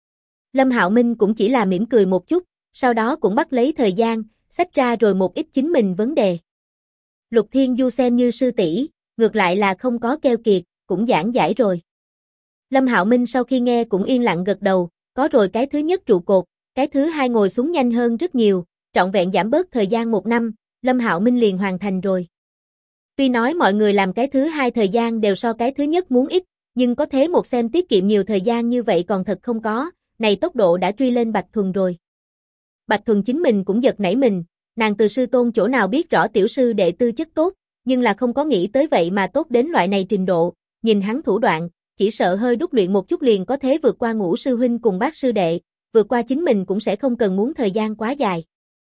Lâm Hạo Minh cũng chỉ là mỉm cười một chút, sau đó cũng bắt lấy thời gian, xách ra rồi một ít chính mình vấn đề. Lục Thiên Du xem như sư tỷ, ngược lại là không có keo kiệt, cũng giảng giải rồi. Lâm Hạo Minh sau khi nghe cũng yên lặng gật đầu, có rồi cái thứ nhất trụ cột, cái thứ hai ngồi xuống nhanh hơn rất nhiều, trọn vẹn giảm bớt thời gian 1 năm, Lâm Hạo Minh liền hoàn thành rồi. Tuy nói mọi người làm cái thứ hai thời gian đều so cái thứ nhất muốn ít, nhưng có thế một xem tiết kiệm nhiều thời gian như vậy còn thật không có, này tốc độ đã truy lên Bạch Thuần rồi. Bạch Thuần chính mình cũng giật nảy mình, nàng từ sư tôn chỗ nào biết rõ tiểu sư đệ tư chất tốt, nhưng là không có nghĩ tới vậy mà tốt đến loại này trình độ, nhìn hắn thủ đoạn, chỉ sợ hơi đúc luyện một chút liền có thế vượt qua Ngũ sư huynh cùng Bát sư đệ, vượt qua chính mình cũng sẽ không cần muốn thời gian quá dài.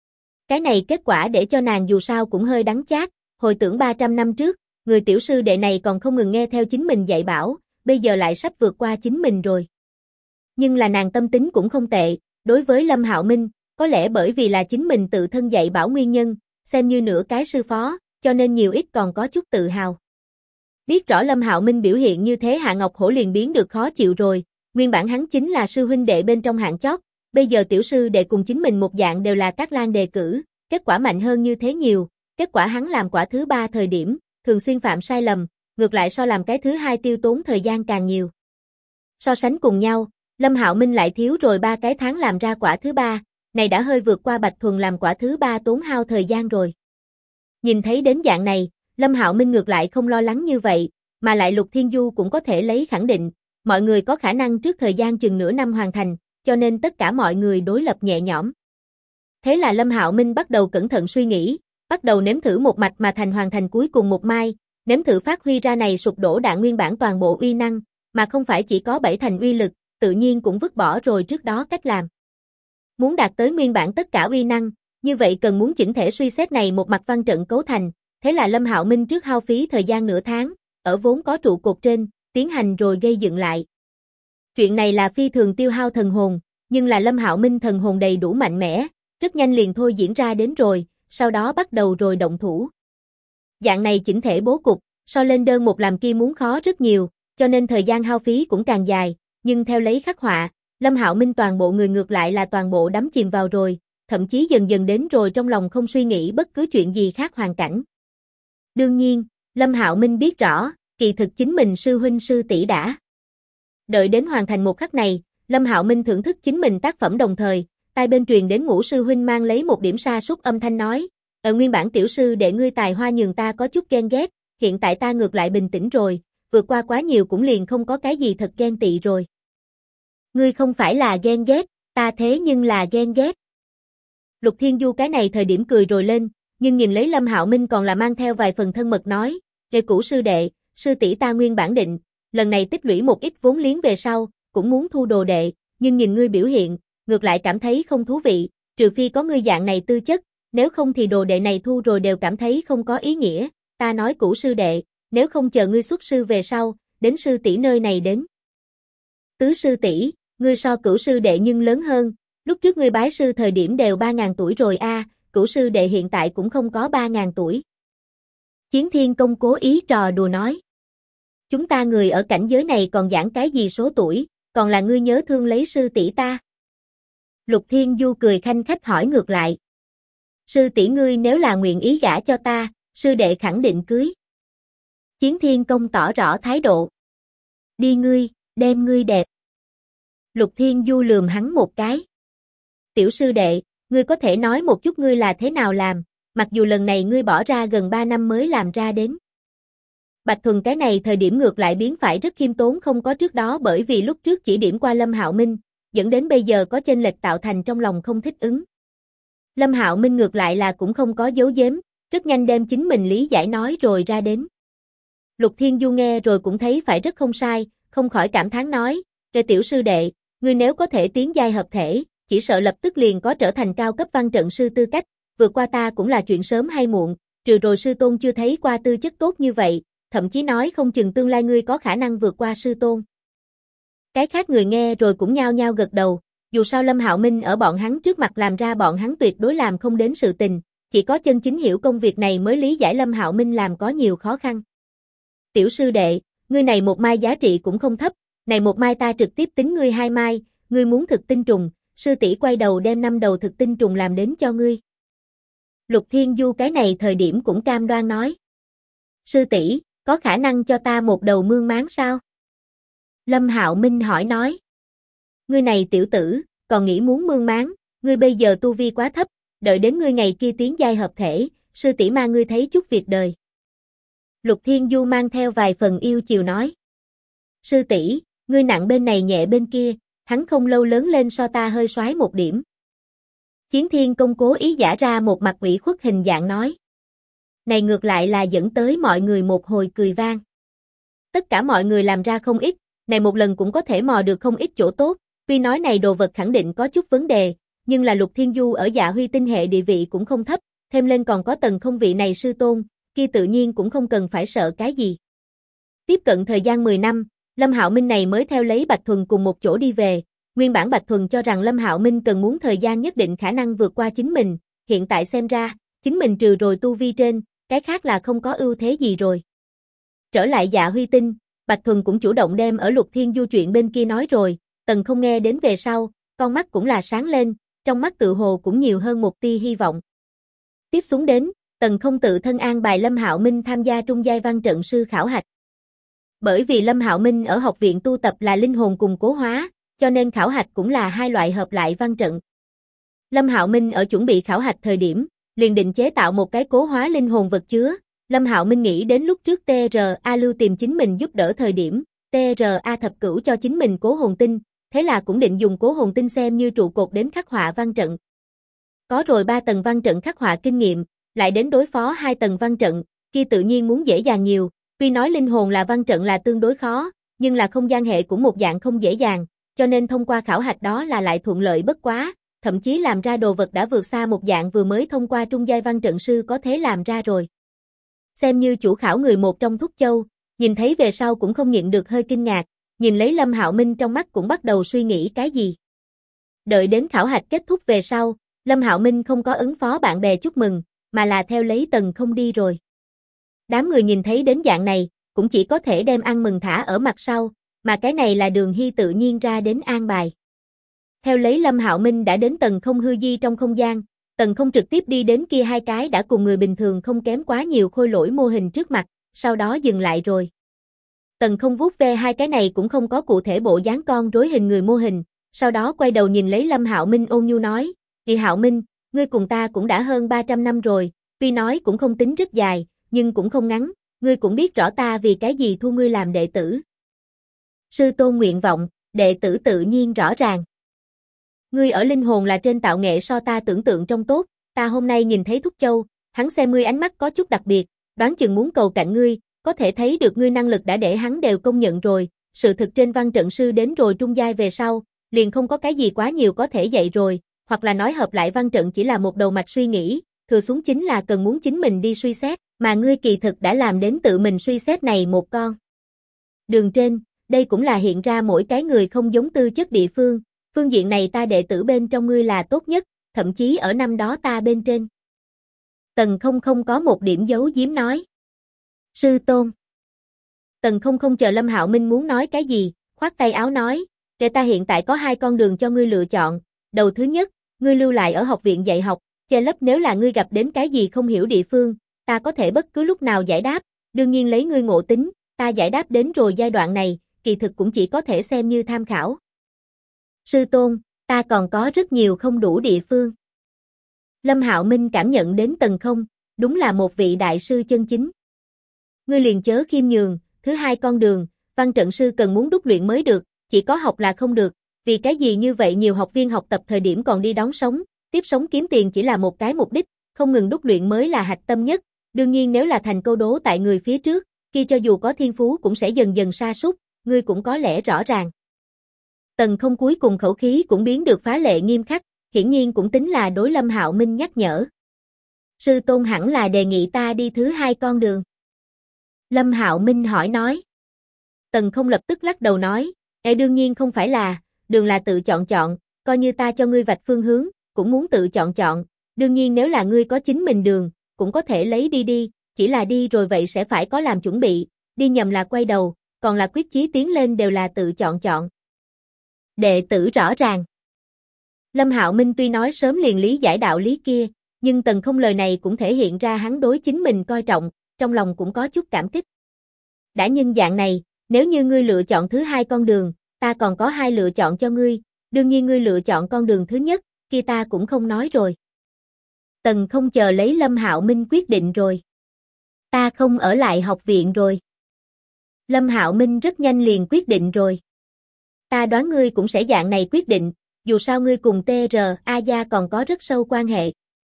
Cái này kết quả để cho nàng dù sao cũng hơi đắng chát, hồi tưởng 300 năm trước, người tiểu sư đệ này còn không ngừng nghe theo chính mình dạy bảo, bây giờ lại sắp vượt qua chính mình rồi. Nhưng là nàng tâm tính cũng không tệ, đối với Lâm Hạo Minh, có lẽ bởi vì là chính mình tự thân dạy bảo nguyên nhân, xem như nửa cái sư phó, cho nên nhiều ít còn có chút tự hào. Biết rõ Lâm Hạo Minh biểu hiện như thế Hạ Ngọc Hổ liền biến được khó chịu rồi, nguyên bản hắn chính là sư huynh đệ bên trong hạng chót, bây giờ tiểu sư đệ cùng chính mình một dạng đều là Cát Lang đề cử, kết quả mạnh hơn như thế nhiều, kết quả hắn làm quả thứ 3 thời điểm, thường xuyên phạm sai lầm, ngược lại so làm cái thứ 2 tiêu tốn thời gian càng nhiều. So sánh cùng nhau, Lâm Hạo Minh lại thiếu rồi 3 cái tháng làm ra quả thứ 3, này đã hơi vượt qua Bạch Thuần làm quả thứ 3 tốn hao thời gian rồi. Nhìn thấy đến dạng này, Lâm Hạo Minh ngược lại không lo lắng như vậy, mà lại Lục Thiên Du cũng có thể lấy khẳng định, mọi người có khả năng trước thời gian chừng nửa năm hoàn thành, cho nên tất cả mọi người đối lập nhẹ nhõm. Thế là Lâm Hạo Minh bắt đầu cẩn thận suy nghĩ, bắt đầu nếm thử một mạch mà thành hoàn thành cuối cùng một mai, Nếm thử phát huy ra này sụp đổ đạn nguyên bản toàn bộ uy năng, mà không phải chỉ có 7 thành uy lực, tự nhiên cũng vứt bỏ rồi trước đó cách làm. Muốn đạt tới nguyên bản tất cả uy năng, như vậy cần muốn chỉnh thể suy xét này một mặt văn trận cấu thành, thế là Lâm Hạo Minh trước hao phí thời gian nửa tháng, ở vốn có trụ cột trên, tiến hành rồi gây dựng lại. Chuyện này là phi thường tiêu hao thần hồn, nhưng là Lâm Hạo Minh thần hồn đầy đủ mạnh mẽ, rất nhanh liền thôi diễn ra đến rồi, sau đó bắt đầu rồi động thủ. Dạng này chỉnh thể bố cục, so lên đơn một làm kia muốn khó rất nhiều, cho nên thời gian hao phí cũng càng dài, nhưng theo lấy khắc họa, Lâm Hạo Minh toàn bộ người ngược lại là toàn bộ đắm chìm vào rồi, thậm chí dần dần đến rồi trong lòng không suy nghĩ bất cứ chuyện gì khác hoàn cảnh. Đương nhiên, Lâm Hạo Minh biết rõ, kỳ thực chính mình sư huynh sư tỷ đã. Đợi đến hoàn thành một khắc này, Lâm Hạo Minh thưởng thức chính mình tác phẩm đồng thời, tai bên truyền đến Ngũ sư huynh mang lấy một điểm sa sút âm thanh nói, nguyên bản tiểu sư đệ ngươi tài hoa nhường ta có chút ghen ghét, hiện tại ta ngược lại bình tĩnh rồi, vượt qua quá nhiều cũng liền không có cái gì thật ghen tị rồi. Ngươi không phải là ghen ghét, ta thế nhưng là ghen ghét. Lục Thiên Du cái này thời điểm cười rồi lên, nhưng nhìn lấy Lâm Hạo Minh còn là mang theo vài phần thân mật nói, "Đệ cũ sư đệ, sư tỷ ta nguyên bản định, lần này tích lũy một ít vốn liếng về sau, cũng muốn thu đồ đệ, nhưng nhìn ngươi biểu hiện, ngược lại cảm thấy không thú vị, trừ phi có ngươi dạng này tư chất, nếu không thì đồ đệ này thu rồi đều cảm thấy không có ý nghĩa, ta nói cũ sư đệ, nếu không chờ ngươi xuất sư về sau, đến sư tỷ nơi này đến." "Tứ sư tỷ, ngươi so cửu sư đệ nhưng lớn hơn, lúc trước ngươi bái sư thời điểm đều 3.000 tuổi rồi a, cửu sư đệ hiện tại cũng không có 3.000 tuổi. Chiến Thiên Công cố ý trò đùa nói. Chúng ta người ở cảnh giới này còn giảng cái gì số tuổi, còn là ngươi nhớ thương lấy sư tỷ ta. Lục Thiên Du cười khanh khách hỏi ngược lại. Sư tỷ ngươi nếu là nguyện ý gả cho ta, sư đệ khẳng định cưới. Chiến Thiên Công tỏ rõ thái độ. Đi ngươi, đem ngươi đẹp. Lục Thiên Du lườm hắn một cái. Tiểu sư đệ, ngươi có thể nói một chút ngươi là thế nào làm, mặc dù lần này ngươi bỏ ra gần 3 năm mới làm ra đến. Bạch Thuần cái này thời điểm ngược lại biến phải rất khiêm tốn không có trước đó bởi vì lúc trước chỉ điểm qua Lâm Hạo Minh, dẫn đến bây giờ có chênh lệch tạo thành trong lòng không thích ứng. Lâm Hạo Minh ngược lại là cũng không có giấu giếm, rất nhanh đem chính mình lý giải nói rồi ra đến. Lục Thiên Du nghe rồi cũng thấy phải rất không sai, không khỏi cảm thán nói, "Kề tiểu sư đệ, ngươi nếu có thể tiến giai hợp thể, chỉ sợ lập tức liền có trở thành cao cấp văn trận sư tư cách, vượt qua ta cũng là chuyện sớm hay muộn, trừ rồi sư tôn chưa thấy qua tư chất tốt như vậy, thậm chí nói không chừng tương lai ngươi có khả năng vượt qua sư tôn." Cái khác người nghe rồi cũng nhao nhao gật đầu, dù sao Lâm Hạo Minh ở bọn hắn trước mặt làm ra bọn hắn tuyệt đối làm không đến sự tình, chỉ có chân chính hiểu công việc này mới lý giải Lâm Hạo Minh làm có nhiều khó khăn. Tiểu sư đệ, ngươi này một mai giá trị cũng không thấp, này một mai ta trực tiếp tính ngươi 2 mai, ngươi muốn thực tinh trùng, sư tỷ quay đầu đem 5 đầu thực tinh trùng làm đến cho ngươi. Lục Thiên Du cái này thời điểm cũng cam đoan nói. Sư tỷ, có khả năng cho ta một đầu mương máng sao? Lâm Hạo Minh hỏi nói. Ngươi này tiểu tử, còn nghĩ muốn mương máng, ngươi bây giờ tu vi quá thấp, đợi đến ngươi ngày kia tiến giai hợp thể, sư tỷ ma ngươi thấy chút việc đời. Lục Thiên Du mang theo vài phần yêu chiều nói. Sư tỷ, ngươi nặng bên này nhẹ bên kia, hắn không lâu lớn lên so ta hơi soái một điểm. Chiến Thiên Công cố ý giả ra một mặt ủy khuất hình dạng nói. Này ngược lại là dẫn tới mọi người một hồi cười vang. Tất cả mọi người làm ra không ít, này một lần cũng có thể mò được không ít chỗ tốt, tuy nói này đồ vật khẳng định có chút vấn đề, nhưng là Lục Thiên Du ở Dạ Huy tinh hệ địa vị cũng không thấp, thêm lên còn có tầng không vị này sư tôn, kia tự nhiên cũng không cần phải sợ cái gì. Tiếp cận thời gian 10 năm, Lâm Hạo Minh này mới theo lấy Bạch Thuần cùng một chỗ đi về, nguyên bản Bạch Thuần cho rằng Lâm Hạo Minh cần muốn thời gian nhất định khả năng vượt qua chính mình, hiện tại xem ra, chính mình trừ rồi tu vi trên, cái khác là không có ưu thế gì rồi. Trở lại Dạ Huy tinh, Bạch Thuần cũng chủ động đem ở Lục Thiên Du chuyện bên kia nói rồi, Tần không nghe đến về sau, con mắt cũng là sáng lên, trong mắt tự hồ cũng nhiều hơn một tia hy vọng. Tiếp xuống đến, Tần không tự thân an bài Lâm Hạo Minh tham gia trung giai văn trận sư khảo hạch. Bởi vì Lâm Hạo Minh ở học viện tu tập là linh hồn cùng cố hóa, cho nên khảo hạch cũng là hai loại hợp lại văn trận. Lâm Hạo Minh ở chuẩn bị khảo hạch thời điểm, liền định chế tạo một cái cố hóa linh hồn vật chứa. Lâm Hạo Minh nghĩ đến lúc trước TRA Lưu tìm chính mình giúp đỡ thời điểm, TRA thập cửu cho chính mình cố hồn tinh, thế là cũng định dùng cố hồn tinh xem như trụ cột đến khắc họa văn trận. Có rồi 3 tầng văn trận khắc họa kinh nghiệm, lại đến đối phó 2 tầng văn trận, kia tự nhiên muốn dễ dàng nhiều, Tuy nói linh hồn là văn trận là tương đối khó, nhưng là không gian hệ cũng một dạng không dễ dàng, cho nên thông qua khảo hạch đó là lại thuận lợi bất quá, thậm chí làm ra đồ vật đã vượt xa một dạng vừa mới thông qua trung giai văn trận sư có thể làm ra rồi. Xem như chủ khảo người một trong Thúc Châu, nhìn thấy về sau cũng không nhịn được hơi kinh ngạc, nhìn lấy Lâm Hạo Minh trong mắt cũng bắt đầu suy nghĩ cái gì. Đợi đến khảo hạch kết thúc về sau, Lâm Hạo Minh không có ứng phó bạn bè chúc mừng, mà là theo lấy Tần Không đi rồi. Đám người nhìn thấy đến dạng này, cũng chỉ có thể đem ăn mừng thả ở mặt sau, mà cái này là Đường Hy tự nhiên ra đến an bài. Theo lấy Lâm Hạo Minh đã đến Tần Không hư di trong không gian, Tần Không trực tiếp đi đến kia hai cái đã cùng người bình thường không kém quá nhiều khôi lỗi mô hình trước mặt, sau đó dừng lại rồi. Tần Không vuốt ve hai cái này cũng không có cụ thể bộ dáng con rối hình người mô hình, sau đó quay đầu nhìn lấy Lâm Hạo Minh ôn nhu nói, "Kỳ Hạo Minh, ngươi cùng ta cũng đã hơn 300 năm rồi, tuy nói cũng không tính rất dài, nhưng cũng không ngắn, ngươi cũng biết rõ ta vì cái gì thu ngươi làm đệ tử." Sư tôn nguyện vọng, đệ tử tự nhiên rõ ràng. Ngươi ở linh hồn là trên tạo nghệ so ta tưởng tượng trong tốt, ta hôm nay nhìn thấy Thúc Châu, hắn xem ngươi ánh mắt có chút đặc biệt, đoán chừng muốn cầu cạnh ngươi, có thể thấy được ngươi năng lực đã để hắn đều công nhận rồi, sự thực trên văn trận sư đến rồi trung giai về sau, liền không có cái gì quá nhiều có thể dạy rồi, hoặc là nói hợp lại văn trận chỉ là một đầu mạch suy nghĩ, thừa xuống chính là cần muốn chính mình đi suy xét, mà ngươi kỳ thực đã làm đến tự mình suy xét này một con. Đường trên, đây cũng là hiện ra mỗi cái người không giống tư chất địa phương, phương diện này ta đệ tử bên trong ngươi là tốt nhất, thậm chí ở năm đó ta bên trên. Tần không có một điểm giấu giếm nói. Sư tôn. Tần không chờ Lâm Hạo Minh muốn nói cái gì, khoát tay áo nói, để ta hiện tại có hai con đường cho ngươi lựa chọn, đầu thứ nhất, ngươi lưu lại ở học viện dạy học, che lấp nếu là ngươi gặp đến cái gì không hiểu địa phương, ta có thể bất cứ lúc nào giải đáp, đương nhiên lấy ngươi ngộ tính, ta giải đáp đến rồi giai đoạn này, kỳ thực cũng chỉ có thể xem như tham khảo. Sư tôn, ta còn có rất nhiều không đủ địa phương. Lâm Hạo Minh cảm nhận đến Tần Không, đúng là một vị đại sư chân chính. Ngươi liền chớ khiêm nhường, thứ hai con đường, văn trận sư cần muốn đúc luyện mới được, chỉ có học là không được, vì cái gì như vậy nhiều học viên học tập thời điểm còn đi đón sống, tiếp sống kiếm tiền chỉ là một cái mục đích, không ngừng đúc luyện mới là hạch tâm nhất, đương nhiên nếu là thành câu đố tại người phía trước, kia cho dù có thiên phú cũng sẽ dần dần sa sút, ngươi cũng có lẽ rõ ràng. Tần Không cuối cùng khẩu khí cũng biến được phá lệ nghiêm khắc, hiển nhiên cũng tính là đối Lâm Hạo Minh nhắc nhở. Sư tôn hẳn là đề nghị ta đi thứ hai con đường. Lâm Hạo Minh hỏi nói. Tần Không lập tức lắc đầu nói, đương nhiên không phải là, đường là tự chọn, coi như ta cho ngươi vạch phương hướng, cũng muốn tự chọn, đương nhiên nếu là ngươi có chính mình đường, cũng có thể lấy đi, chỉ là đi rồi vậy sẽ phải có làm chuẩn bị, đi nhầm là quay đầu, còn là quyết chí tiến lên đều là tự chọn. Đệ tử rõ ràng. Lâm Hạo Minh tuy nói sớm liền lý giải đạo lý kia, nhưng Tần Không lời này cũng thể hiện ra hắn đối chính mình coi trọng, trong lòng cũng có chút cảm kích. Đã nhân dạng này, nếu như ngươi lựa chọn thứ hai con đường, ta còn có hai lựa chọn cho ngươi, đương nhiên ngươi lựa chọn con đường thứ nhất, kia ta cũng không nói rồi. Tần Không chờ lấy Lâm Hạo Minh quyết định rồi. Ta không ở lại học viện rồi. Lâm Hạo Minh rất nhanh liền quyết định rồi. Ta đoán ngươi cũng sẽ dạng này quyết định, dù sao ngươi cùng TR.A gia còn có rất sâu quan hệ.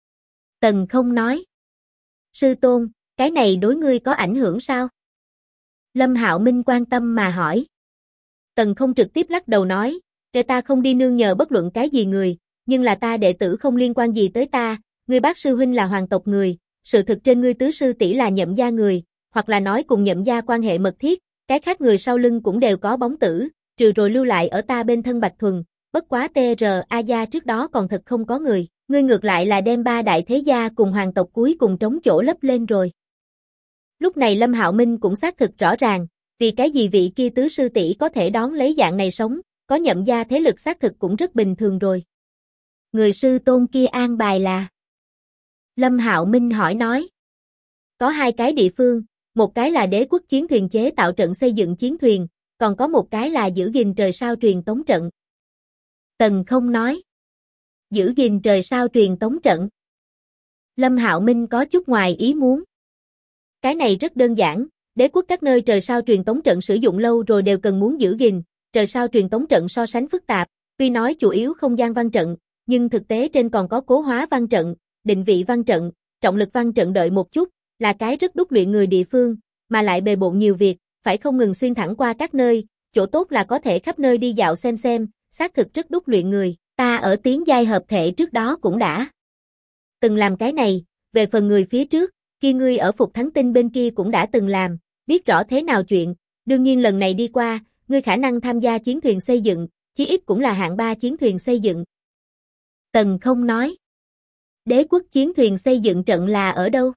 Tần Không nói. Sư tôn, cái này đối ngươi có ảnh hưởng sao? Lâm Hạo Minh quan tâm mà hỏi. Tần Không trực tiếp lắc đầu nói, để ta không đi nương nhờ bất luận cái gì người, nhưng là ta đệ tử không liên quan gì tới ta, ngươi bác sư huynh là hoàng tộc người, sự thực trên ngươi tứ sư tỷ là Nhậm gia người, hoặc là nói cùng Nhậm gia quan hệ mật thiết, cái khác người sau lưng cũng đều có bóng tử, trừ rồi lưu lại ở ta bên thân Bạch Thuần, bất quá TR.A gia trước đó còn thật không có người, ngươi ngược lại là đem ba đại thế gia cùng hoàng tộc cuối cùng trống chỗ lấp lên rồi. Lúc này Lâm Hạo Minh cũng xác thực rõ ràng, vì cái gì vị kia tứ sư tỷ có thể đón lấy dạng này sống, có Nhậm gia thế lực xác thực cũng rất bình thường rồi. Người sư tôn kia an bài là? Lâm Hạo Minh hỏi nói. Có hai cái địa phương, một cái là Đế quốc chiến thuyền chế tạo trận xây dựng chiến thuyền, còn có một cái là giữ gìn trời sao truyền tống trận. Tần Không nói. Giữ gìn trời sao truyền tống trận. Lâm Hạo Minh có chút ngoài ý muốn. Cái này rất đơn giản, đế quốc các nơi trời sao truyền tống trận sử dụng lâu rồi đều cần muốn giữ gìn, trời sao truyền tống trận so sánh phức tạp, tuy nói chủ yếu không gian văn trận, nhưng thực tế trên còn có cố hóa văn trận, định vị văn trận, trọng lực văn trận đợi một chút, là cái rất đúc luyện người địa phương, mà lại bề bộn nhiều việc, phải không ngừng xuyên thẳng qua các nơi, chỗ tốt là có thể khắp nơi đi dạo xem, xác thực rất đúc luyện người, ta ở tiến giai hợp thể trước đó cũng đã từng làm cái này, về phần người phía trước, kia ngươi ở Phục Thắng Tinh bên kia cũng đã từng làm, biết rõ thế nào chuyện, đương nhiên lần này đi qua, ngươi khả năng tham gia chiến thuyền xây dựng, chí ít cũng là hạng 3 chiến thuyền xây dựng. Tần Không nói. Đế quốc chiến thuyền xây dựng trận là ở đâu?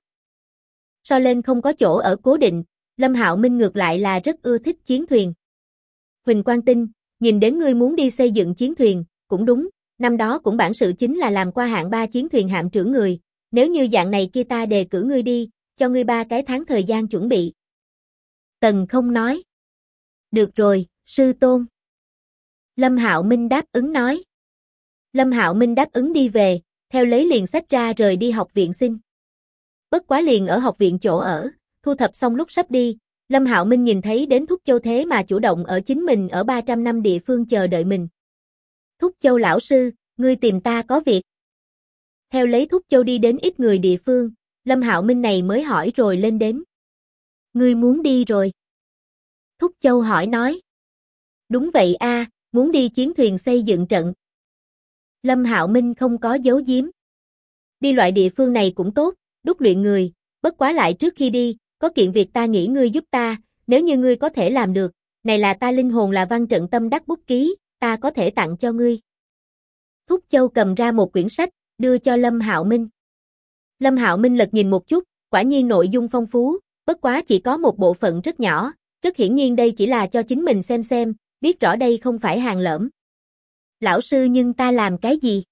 So lên không có chỗ ở cố định, Lâm Hạo Minh ngược lại là rất ưa thích chiến thuyền. Huỳnh Quang Tinh, nhìn đến ngươi muốn đi xây dựng chiến thuyền, cũng đúng, năm đó cũng bản sự chính là làm qua hạng 3 chiến thuyền hạm trưởng người, nếu như dạng này kia ta đề cử ngươi đi, cho ngươi 3 cái tháng thời gian chuẩn bị. Tần Không nói. Được rồi, sư tôn. Lâm Hạo Minh đáp ứng nói. Lâm Hạo Minh đáp ứng đi về, theo lấy liền xách ra rời đi học viện xin. Bất quá liền ở học viện chỗ ở, thu thập xong lúc sắp đi, Lâm Hạo Minh nhìn thấy đến Thúc Châu thế mà chủ động ở chính mình ở 300 năm địa phương chờ đợi mình. Thúc Châu lão sư, ngươi tìm ta có việc. Theo lấy Thúc Châu đi đến ít người địa phương, Lâm Hạo Minh này mới hỏi rồi lên đến. Ngươi muốn đi rồi? Thúc Châu hỏi nói. Đúng vậy a, muốn đi chiến thuyền xây dựng trận. Lâm Hạo Minh không có giấu giếm. Đi loại địa phương này cũng tốt, đúc luyện người, bất quá lại trước khi đi, có kiện việc ta nghĩ ngươi giúp ta, nếu như ngươi có thể làm được, này là ta linh hồn là văn trận tâm đắc bút ký, ta có thể tặng cho ngươi. Thúc Châu cầm ra một quyển sách, đưa cho Lâm Hạo Minh. Lâm Hạo Minh lật nhìn một chút, quả nhiên nội dung phong phú, bất quá chỉ có một bộ phận rất nhỏ, rất hiển nhiên đây chỉ là cho chính mình xem, biết rõ đây không phải hàng lởm. Lão sư nhưng ta làm cái gì?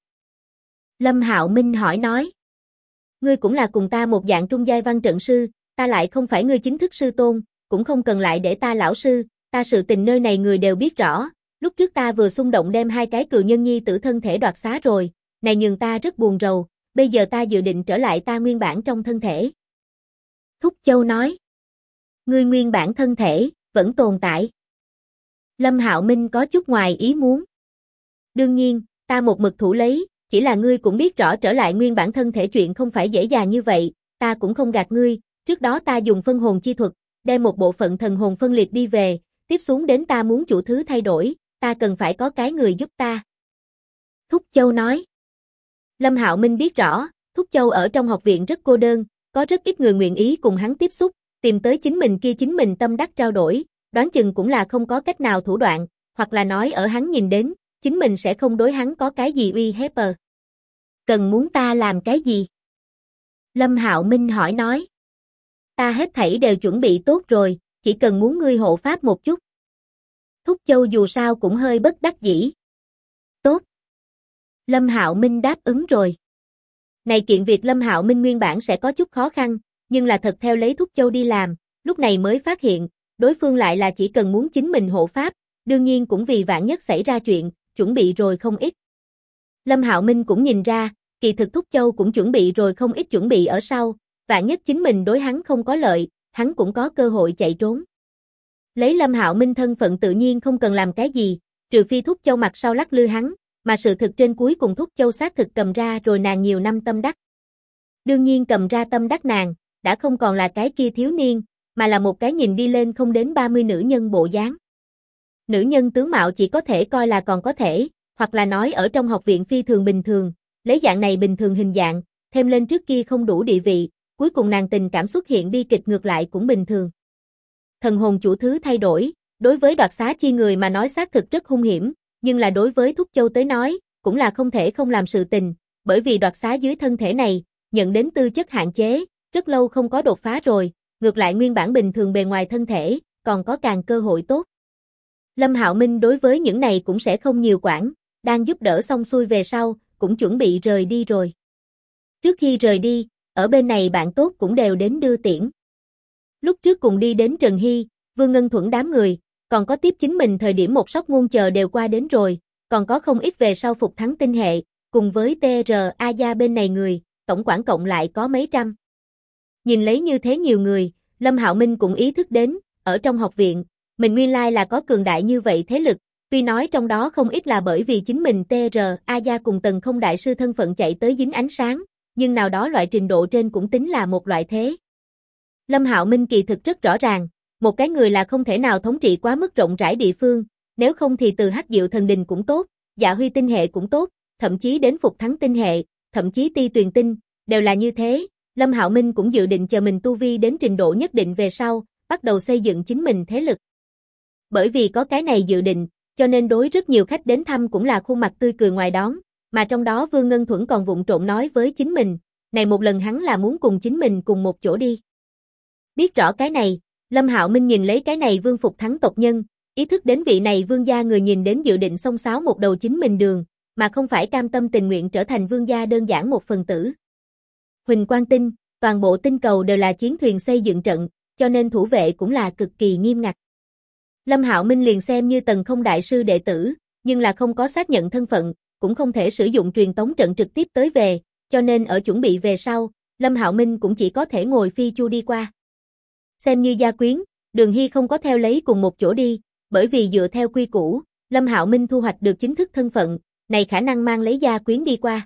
Lâm Hạo Minh hỏi nói. Ngươi cũng là cùng ta một dạng trung giai văn trận sư, ta lại không phải ngươi chính thức sư tôn, cũng không cần lại để ta lão sư, ta sự tình nơi này người đều biết rõ, lúc trước ta vừa xung động đem 2 cái cừu nhân nhi tử thân thể đoạt xá rồi, này nhường ta rất buồn rầu, bây giờ ta dự định trở lại ta nguyên bản trong thân thể. Thúc Châu nói. Ngươi nguyên bản thân thể, vẫn tồn tại. Lâm Hạo Minh có chút ngoài ý muốn. Đương nhiên, ta một mực thủ lấy, chỉ là ngươi cũng biết rõ trở lại nguyên bản thân thể chuyện không phải dễ dàng như vậy, ta cũng không gạt ngươi, trước đó ta dùng phân hồn chi thuật, đem một bộ phận thần hồn phân liệt đi về, tiếp xuống đến ta muốn chủ thứ thay đổi, ta cần phải có cái người giúp ta. Thúc Châu nói. Lâm Hạo Minh biết rõ, Thúc Châu ở trong học viện rất cô đơn, có rất ít người nguyện ý cùng hắn tiếp xúc, tìm tới chính mình tâm đắc trao đổi, đoán chừng cũng là không có cách nào thủ đoạn, hoặc là nói ở hắn nhìn đến, chính mình sẽ không đối hắn có cái gì uy hiếp. Cần muốn ta làm cái gì? Lâm Hạo Minh hỏi nói. Ta hết thảy đều chuẩn bị tốt rồi, chỉ cần muốn ngươi hộ pháp một chút. Thúc Châu dù sao cũng hơi bất đắc dĩ. Tốt. Lâm Hạo Minh đáp ứng rồi. Này kiện việc Lâm Hạo Minh nguyên bản sẽ có chút khó khăn, nhưng là thật theo lấy Thúc Châu đi làm, lúc này mới phát hiện, đối phương lại là chỉ cần muốn chính mình hộ pháp, đương nhiên cũng vì vạn nhất xảy ra chuyện, chuẩn bị rồi không ít. Lâm Hạo Minh cũng nhìn ra, kỳ thực Thúc Châu cũng chuẩn bị rồi không ít chuẩn bị ở sau, vạn nhất chính mình đối hắn không có lợi, hắn cũng có cơ hội chạy trốn. Lấy Lâm Hạo Minh thân phận tự nhiên không cần làm cái gì, trừ phi Thúc Châu mặt sau lắc lư hắn, mà sự thực trên cuối cùng Thúc Châu xác thực cầm ra rồi nàng nhiều năm tâm đắc. Đương nhiên cầm ra tâm đắc nàng, đã không còn là cái kia thiếu niên, mà là một cái nhìn đi lên không đến 30 nữ nhân bộ dáng. Nữ nhân tướng mạo chỉ có thể coi là còn có thể, hoặc là nói ở trong học viện phi thường bình thường, lấy dạng này bình thường hình dạng, thêm lên trước kia không đủ địa vị, cuối cùng nàng tình cảm xuất hiện bi kịch ngược lại cũng bình thường. Thần hồn chủ thứ thay đổi, đối với đoạt xá chi người mà nói xác thực rất hung hiểm, nhưng là đối với Thúc Châu tới nói, cũng là không thể không làm sự tình, bởi vì đoạt xá dưới thân thể này, nhận đến tư chất hạn chế, rất lâu không có đột phá rồi, ngược lại nguyên bản bình thường bề ngoài thân thể, còn có càng cơ hội tốt. Lâm Hạo Minh đối với những này cũng sẽ không nhiều quản, đang giúp đỡ xong xuôi về sau, cũng chuẩn bị rời đi rồi. Trước khi rời đi, ở bên này bạn tốt cũng đều đến đưa tiễn. Lúc trước cùng đi đến Trần Hy, Vương Ngân Thuẫn đám người, còn có tiếp chính mình thời điểm một sóc ngôn chờ đều qua đến rồi, còn có không ít về sau Phục Thắng tinh hệ, cùng với TRA gia bên này người, tổng quản cộng lại có mấy trăm. Nhìn lấy như thế nhiều người, Lâm Hạo Minh cũng ý thức đến, ở trong học viện, mình nguyên lai là có cường đại như vậy thế lực, tuy nói trong đó không ít là bởi vì chính mình TRA gia cùng Tần Không đại sư thân phận chạy tới dính ánh sáng, nhưng nào đó loại trình độ trên cũng tính là một loại thế. Lâm Hạo Minh kỳ thực rất rõ ràng, một cái người là không thể nào thống trị quá mức rộng rãi địa phương, nếu không thì từ Hắc Diệu Thần Đình cũng tốt, Dạ Huy tinh hệ cũng tốt, thậm chí đến Phục Thắng tinh hệ, thậm chí Ti Tuyền tinh, đều là như thế. Lâm Hạo Minh cũng dự định chờ mình tu vi đến trình độ nhất định về sau, bắt đầu xây dựng chính mình thế lực. Bởi vì có cái này dự định, cho nên đối rất nhiều khách đến thăm cũng là khuôn mặt tươi cười ngoài đón, mà trong đó Vương Ngân Thuẫn còn vụng trộn nói với chính mình, này một lần hắn là muốn cùng chính mình cùng một chỗ đi. Biết rõ cái này, Lâm Hạo Minh nhìn lấy cái này Vương Phục Thắng tộc nhân, ý thức đến vị này vương gia người nhìn đến dự định xông xáo một đầu chính mình đường, mà không phải cam tâm tình nguyện trở thành vương gia đơn giản một phần tử. Huỳnh Quang Tinh, toàn bộ tinh cầu đều là chiến thuyền xây dựng trận, cho nên thủ vệ cũng là cực kỳ nghiêm ngặt. Lâm Hạo Minh liền xem như Tần Không đại sư đệ tử, nhưng là không có xác nhận thân phận, cũng không thể sử dụng truyền tống trận trực tiếp tới về, cho nên ở chuẩn bị về sau, Lâm Hạo Minh cũng chỉ có thể ngồi phi chu đi qua. Xem như gia quyến, Đường Hy không có theo lấy cùng một chỗ đi, bởi vì dựa theo quy củ, Lâm Hạo Minh thu hoạch được chính thức thân phận, này khả năng mang lấy gia quyến đi qua.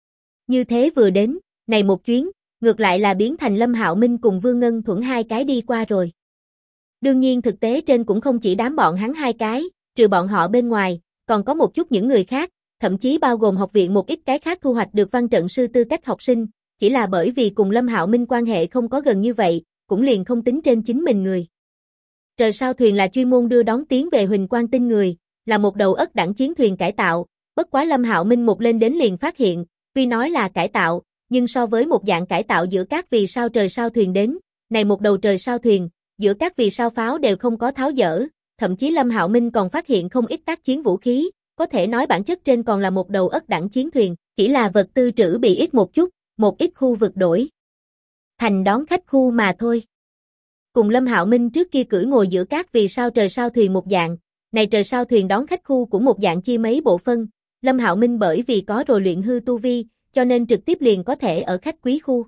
Như thế vừa đến, này một chuyến, ngược lại là biến thành Lâm Hạo Minh cùng Vương Ngân Thuẫn hai cái đi qua rồi. Đương nhiên thực tế trên cũng không chỉ đám bọn hắn hai cái, trừ bọn họ bên ngoài, còn có một chút những người khác, thậm chí bao gồm học viện một ít cái khác thu hoạch được văn trận sư tư cách học sinh, chỉ là bởi vì cùng Lâm Hạo Minh quan hệ không có gần như vậy, cũng liền không tính trên chính mình người. Trời sao thuyền là chuyên môn đưa đón tiến về Huỳnh Quang Tinh người, là một đầu ất đẳng chiến thuyền cải tạo, bất quá Lâm Hạo Minh một lên đến liền phát hiện, tuy nói là cải tạo, nhưng so với một dạng cải tạo giữa các vì sao trời sao thuyền đến, này một đầu trời sao thuyền, giữa các vì sao pháo đều không có tháo dỡ, thậm chí Lâm Hạo Minh còn phát hiện không ít tác chiến vũ khí, có thể nói bản chất trên còn là một đầu ất đẳng chiến thuyền, chỉ là vật tư trữ bị ít một chút, một ít khu vực đổi thành đón khách khu mà thôi. Cùng Lâm Hạo Minh trước kia cưỡi ngồi giữa các vì sao trời sao thuyền một dạng, này trời sao thuyền đón khách khu cũng một dạng chia mấy bộ phân, Lâm Hạo Minh bởi vì có rồi luyện hư tu vi, cho nên trực tiếp liền có thể ở khách quý khu.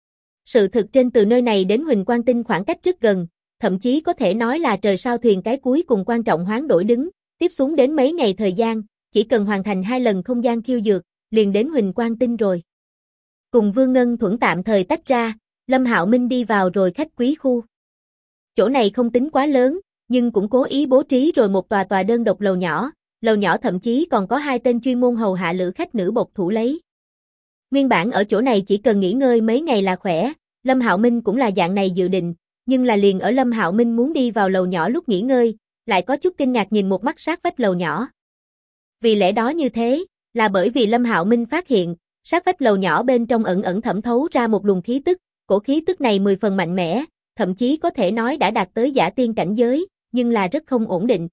Sự thực trên từ nơi này đến Huỳnh Quang Tinh khoảng cách rất gần, thậm chí có thể nói là trời sao thuyền cái cuối cùng quan trọng hoán đổi đứng, tiếp xuống đến mấy ngày thời gian, chỉ cần hoàn thành 2 lần không gian khiêu dược, liền đến Huỳnh Quang Tinh rồi. Cùng Vương Ngân Thuẫn tạm thời tách ra, Lâm Hạo Minh đi vào rồi khách quý khu. Chỗ này không tính quá lớn, nhưng cũng cố ý bố trí rồi một tòa tòa đơn độc lầu nhỏ thậm chí còn có 2 tên chuyên môn hầu hạ lữ khách nữ bộc thủ lấy. Nguyên bản ở chỗ này chỉ cần nghỉ ngơi mấy ngày là khỏe, Lâm Hạo Minh cũng là dạng này dự định, nhưng là liền ở Lâm Hạo Minh muốn đi vào lầu nhỏ lúc nghỉ ngơi, lại có chút kinh ngạc nhìn một mắt sát vách lầu nhỏ. Vì lẽ đó như thế, là bởi vì Lâm Hạo Minh phát hiện, sát vách lầu nhỏ bên trong ẩn ẩn thẩm thấu ra một luồng khí tức, cổ khí tức này 10 phần mạnh mẽ, thậm chí có thể nói đã đạt tới giả tiên cảnh giới, nhưng là rất không ổn định.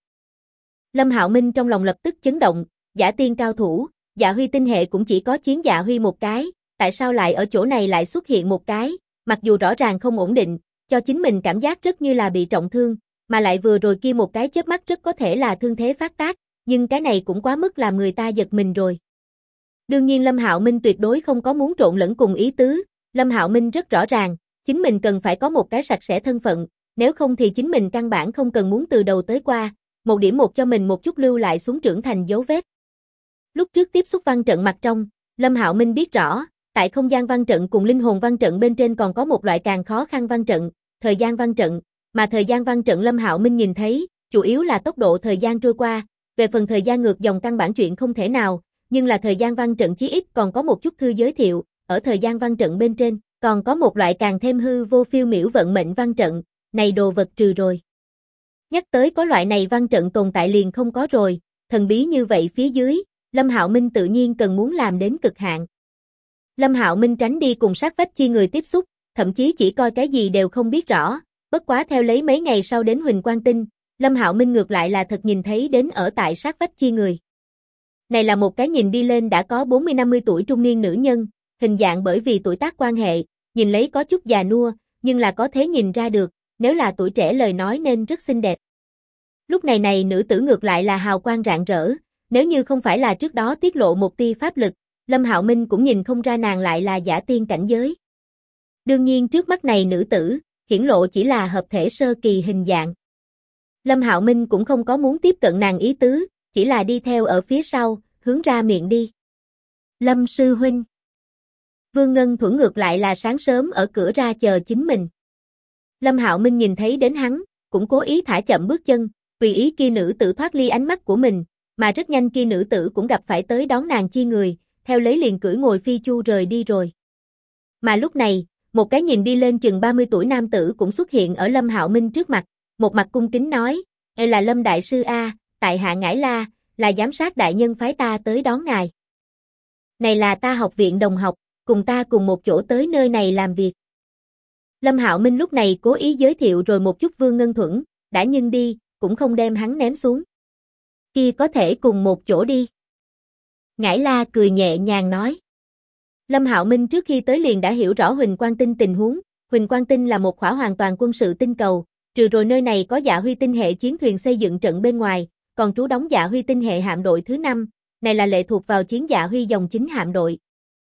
Lâm Hạo Minh trong lòng lập tức chấn động, giả tiên cao thủ, Dạ Huy tinh hệ cũng chỉ có chiến Dạ Huy một cái, tại sao lại ở chỗ này lại xuất hiện một cái, mặc dù rõ ràng không ổn định, cho chính mình cảm giác rất như là bị trọng thương, mà lại vừa rồi kia một cái chớp mắt rất có thể là thương thế phát tác, nhưng cái này cũng quá mức làm người ta giật mình rồi. Đương nhiên Lâm Hạo Minh tuyệt đối không có muốn trộn lẫn cùng ý tứ, Lâm Hạo Minh rất rõ ràng, chính mình cần phải có một cái sạch sẽ thân phận, nếu không thì chính mình căn bản không cần muốn từ đầu tới qua, một điểm một cho mình một chút lưu lại xuống trưởng thành dấu vết. Lúc trước tiếp xúc văn trận mặt trong, Lâm Hạo Minh biết rõ, tại không gian văn trận cùng linh hồn văn trận bên trên còn có một loại càng khó khăn văn trận, thời gian văn trận, mà thời gian văn trận Lâm Hạo Minh nhìn thấy, chủ yếu là tốc độ thời gian trôi qua, về phần thời gian ngược dòng căn bản chuyện không thể nào, nhưng là thời gian văn trận chí ít còn có một chút thư giới thiệu, ở thời gian văn trận bên trên, còn có một loại càng thêm hư vô phiêu miểu vận mệnh văn trận, này đồ vật trừ rồi. Nhắc tới có loại này văn trận tồn tại liền không có rồi, thần bí như vậy phía dưới, Lâm Hạo Minh tự nhiên cần muốn làm đến cực hạn. Lâm Hạo Minh tránh đi cùng sát vách chi người tiếp xúc, thậm chí chỉ coi cái gì đều không biết rõ, bất quá theo lấy mấy ngày sau đến Huỳnh Quang Tinh, Lâm Hạo Minh ngược lại là thật nhìn thấy đến ở tại sát vách chi người. Này là một cái nhìn đi lên đã có 40-50 tuổi trung niên nữ nhân, hình dạng bởi vì tuổi tác quan hệ, nhìn lấy có chút già nua, nhưng là có thể nhìn ra được, nếu là tuổi trẻ lời nói nên rất xinh đẹp. Lúc này nữ tử ngược lại là hào quang rạng rỡ, nếu như không phải là trước đó tiết lộ một tia pháp lực, Lâm Hạo Minh cũng nhìn không ra nàng lại là giả tiên cảnh giới. Đương nhiên trước mắt này nữ tử, hiển lộ chỉ là hợp thể sơ kỳ hình dạng. Lâm Hạo Minh cũng không có muốn tiếp cận nàng ý tứ, chỉ là đi theo ở phía sau, hướng ra miệng đi. Lâm sư huynh. Vương Ngân Thuẫn ngược lại là sáng sớm ở cửa ra chờ chính mình. Lâm Hạo Minh nhìn thấy đến hắn, cũng cố ý thả chậm bước chân, tùy ý kia nữ tử thoát ly ánh mắt của mình, mà rất nhanh kia nữ tử cũng gặp phải tới đón nàng chi người, theo lấy liền cưỡi ngồi phi chu rời đi rồi. Mà lúc này, một cái nhìn đi lên chừng 30 tuổi nam tử cũng xuất hiện ở Lâm Hạo Minh trước mặt, một mặt cung kính nói, là Lâm đại sư a, tại hạ Ngải La, là giám sát đại nhân phái ta tới đón ngài. Này là ta học viện đồng học, cùng ta cùng một chỗ tới nơi này làm việc. Lâm Hạo Minh lúc này cố ý giới thiệu rồi một chút Vương Ngân Thuẫn, đã nhưng đi, cũng không đem hắn ném xuống. Kia có thể cùng một chỗ đi. Ngải La cười nhẹ nhàng nói. Lâm Hạo Minh trước khi tới liền đã hiểu rõ Huỳnh Quang Tinh tình huống, Huỳnh Quang Tinh là một khỏa hoàn toàn quân sự tinh cầu, trừ rồi nơi này có Dạ Huy tinh hệ chiến thuyền xây dựng trận bên ngoài, còn trú đóng Dạ Huy tinh hệ hạm đội thứ 5, này là lệ thuộc vào chiến Dạ Huy dòng chính hạm đội.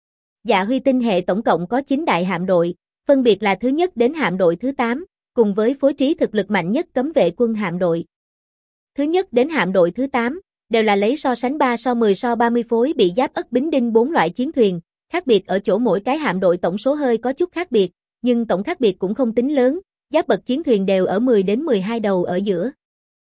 Dạ Huy tinh hệ tổng cộng có 9 đại hạm đội, phân biệt là thứ nhất đến hạm đội thứ 8, cùng với phối trí thực lực mạnh nhất cấm vệ quân hạm đội. Thứ nhất đến hạm đội thứ 8, đều là lấy so sánh 3 so 10 so 30 phối bị giáp ất bính đinh 4 loại chiến thuyền, khác biệt ở chỗ mỗi cái hạm đội tổng số hơi có chút khác biệt, nhưng tổng khác biệt cũng không tính lớn, giáp bậc chiến thuyền đều ở 10 đến 12 đầu ở giữa.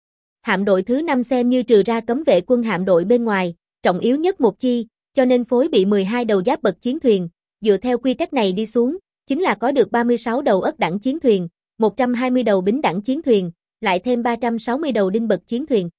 Hạm đội thứ 5 xem như trừ ra cấm vệ quân hạm đội bên ngoài, trọng yếu nhất một chi, cho nên phối bị 12 đầu giáp bậc chiến thuyền, dựa theo quy cách này đi xuống, chính là có được 36 đầu ất đẳng chiến thuyền, 120 đầu bính đẳng chiến thuyền, lại thêm 360 đầu đinh bậc chiến thuyền.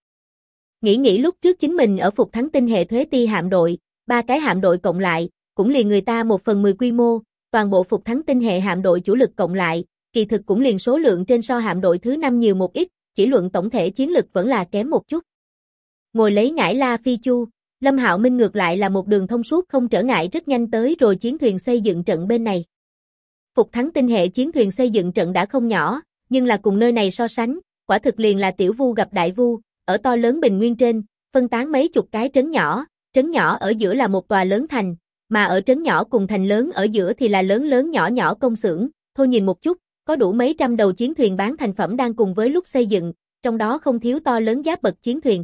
Nghĩ lúc trước chính mình ở Phục Thắng tinh hệ thuế ti hạm đội, 3 cái hạm đội cộng lại, cũng liền người ta 1/10 quy mô, toàn bộ Phục Thắng tinh hệ hạm đội chủ lực cộng lại, kỳ thực cũng liền số lượng trên so hạm đội thứ 5 nhiều một ít, chỉ luận tổng thể chiến lực vẫn là kém một chút. Ngồi lấy Ngải La phi chu, Lâm Hạo Minh ngược lại là một đường thông suốt không trở ngại rất nhanh tới rồi chiến thuyền xây dựng trận bên này. Phục Thắng tinh hệ chiến thuyền xây dựng trận đã không nhỏ, nhưng là cùng nơi này so sánh, quả thực liền là tiểu vu gặp đại vu, ở to lớn bình nguyên trên, phân tán mấy chục cái trấn nhỏ ở giữa là một tòa lớn thành, mà ở trấn nhỏ cùng thành lớn ở giữa thì là lớn lớn nhỏ nhỏ công xưởng, thôi nhìn một chút, có đủ mấy trăm đầu chiến thuyền bán thành phẩm đang cùng với lúc xây dựng, trong đó không thiếu to lớn giáp bậc chiến thuyền.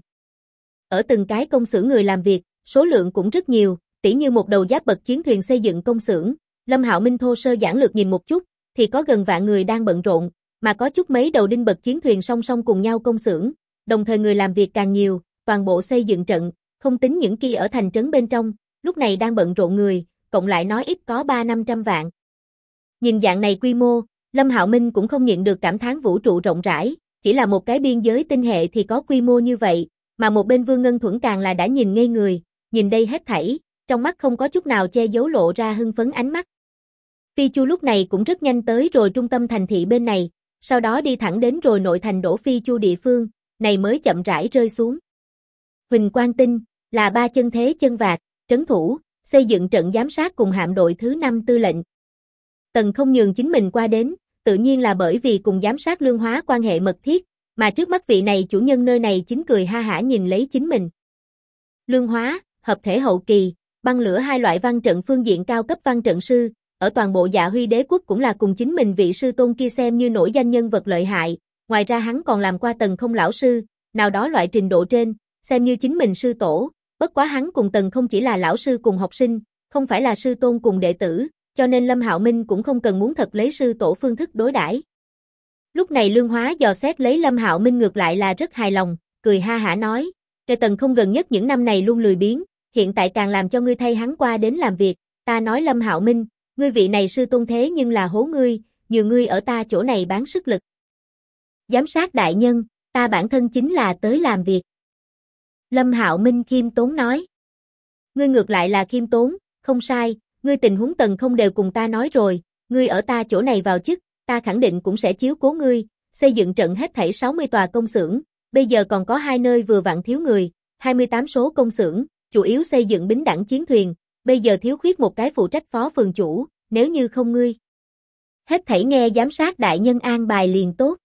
Ở từng cái công xưởng người làm việc, số lượng cũng rất nhiều, tỉ như một đầu giáp bậc chiến thuyền xây dựng công xưởng, Lâm Hạo Minh thô sơ giản lược nhìn một chút, thì có gần vạn người đang bận rộn, mà có chút mấy đầu đinh bậc chiến thuyền song song cùng nhau công xưởng, đồng thời người làm việc càng nhiều, toàn bộ xây dựng trận, không tính những kia ở thành trấn bên trong, lúc này đang bận rộn người, cộng lại nói ít có 300-500 vạn. Nhìn dạng này quy mô, Lâm Hạo Minh cũng không nhịn được cảm thán vũ trụ rộng rãi, chỉ là một cái biên giới tinh hệ thì có quy mô như vậy, mà một bên Vương Ngân Thuẫn càng là đã nhìn ngây người, nhìn đây hết thảy, trong mắt không có chút nào che giấu lộ ra hưng phấn ánh mắt. Phi Chu lúc này cũng rất nhanh tới rồi trung tâm thành thị bên này, sau đó đi thẳng đến rồi nội thành đổ Phi Chu địa phương, này mới chậm rãi rơi xuống. Huỳnh Quang Tinh, là 3 chân thế chân vạc, trấn thủ, xây dựng trận giám sát cùng hạm đội thứ 5 tư lệnh. Tần không nhường chính mình qua đến, tự nhiên là bởi vì cùng giám sát Lương Hóa quan hệ mật thiết, mà trước mắt vị này chủ nhân nơi này chính cười ha hả nhìn lấy chính mình. Lương Hóa, hợp thể hậu kỳ, băng lửa 2 loại văn trận phương diện cao cấp văn trận sư, ở toàn bộ Dạ Huy đế quốc cũng là cùng chính mình vị sư tôn kia xem như nổi danh nhân vật lợi hại, ngoài ra hắn còn làm qua Tần không lão sư, nào đó loại trình độ trên, xem như chính mình sư tổ, bất quá hắn cùng Tần không chỉ là lão sư cùng học sinh, không phải là sư tôn cùng đệ tử, cho nên Lâm Hạo Minh cũng không cần muốn thật lấy sư tổ phương thức đối đãi. Lúc này Lương Hóa dò xét lấy Lâm Hạo Minh ngược lại là rất hài lòng, cười ha hả nói, "Cái Tần không gần nhất những năm này luôn lười biếng, hiện tại càng làm cho ngươi thay hắn qua đến làm việc, ta nói Lâm Hạo Minh, ngươi vị này sư tôn thế nhưng là hố ngươi, nhờ ngươi ở ta chỗ này bán sức lực." "Giám sát đại nhân, ta bản thân chính là tới làm việc." Lâm Hạo Minh khiêm tốn nói. "Ngươi ngược lại là khiêm tốn, không sai, ngươi tình huống Tần không đều cùng ta nói rồi, ngươi ở ta chỗ này vào chức, ta khẳng định cũng sẽ chiếu cố ngươi, xây dựng trận hết thảy 60 tòa công xưởng, bây giờ còn có 2 nơi vừa vặn thiếu người, 28 số công xưởng, chủ yếu xây dựng bính đẳng chiến thuyền, bây giờ thiếu khuyết một cái phụ trách phó phường chủ, nếu như không ngươi. Hết thảy nghe giám sát đại nhân an bài liền tốt."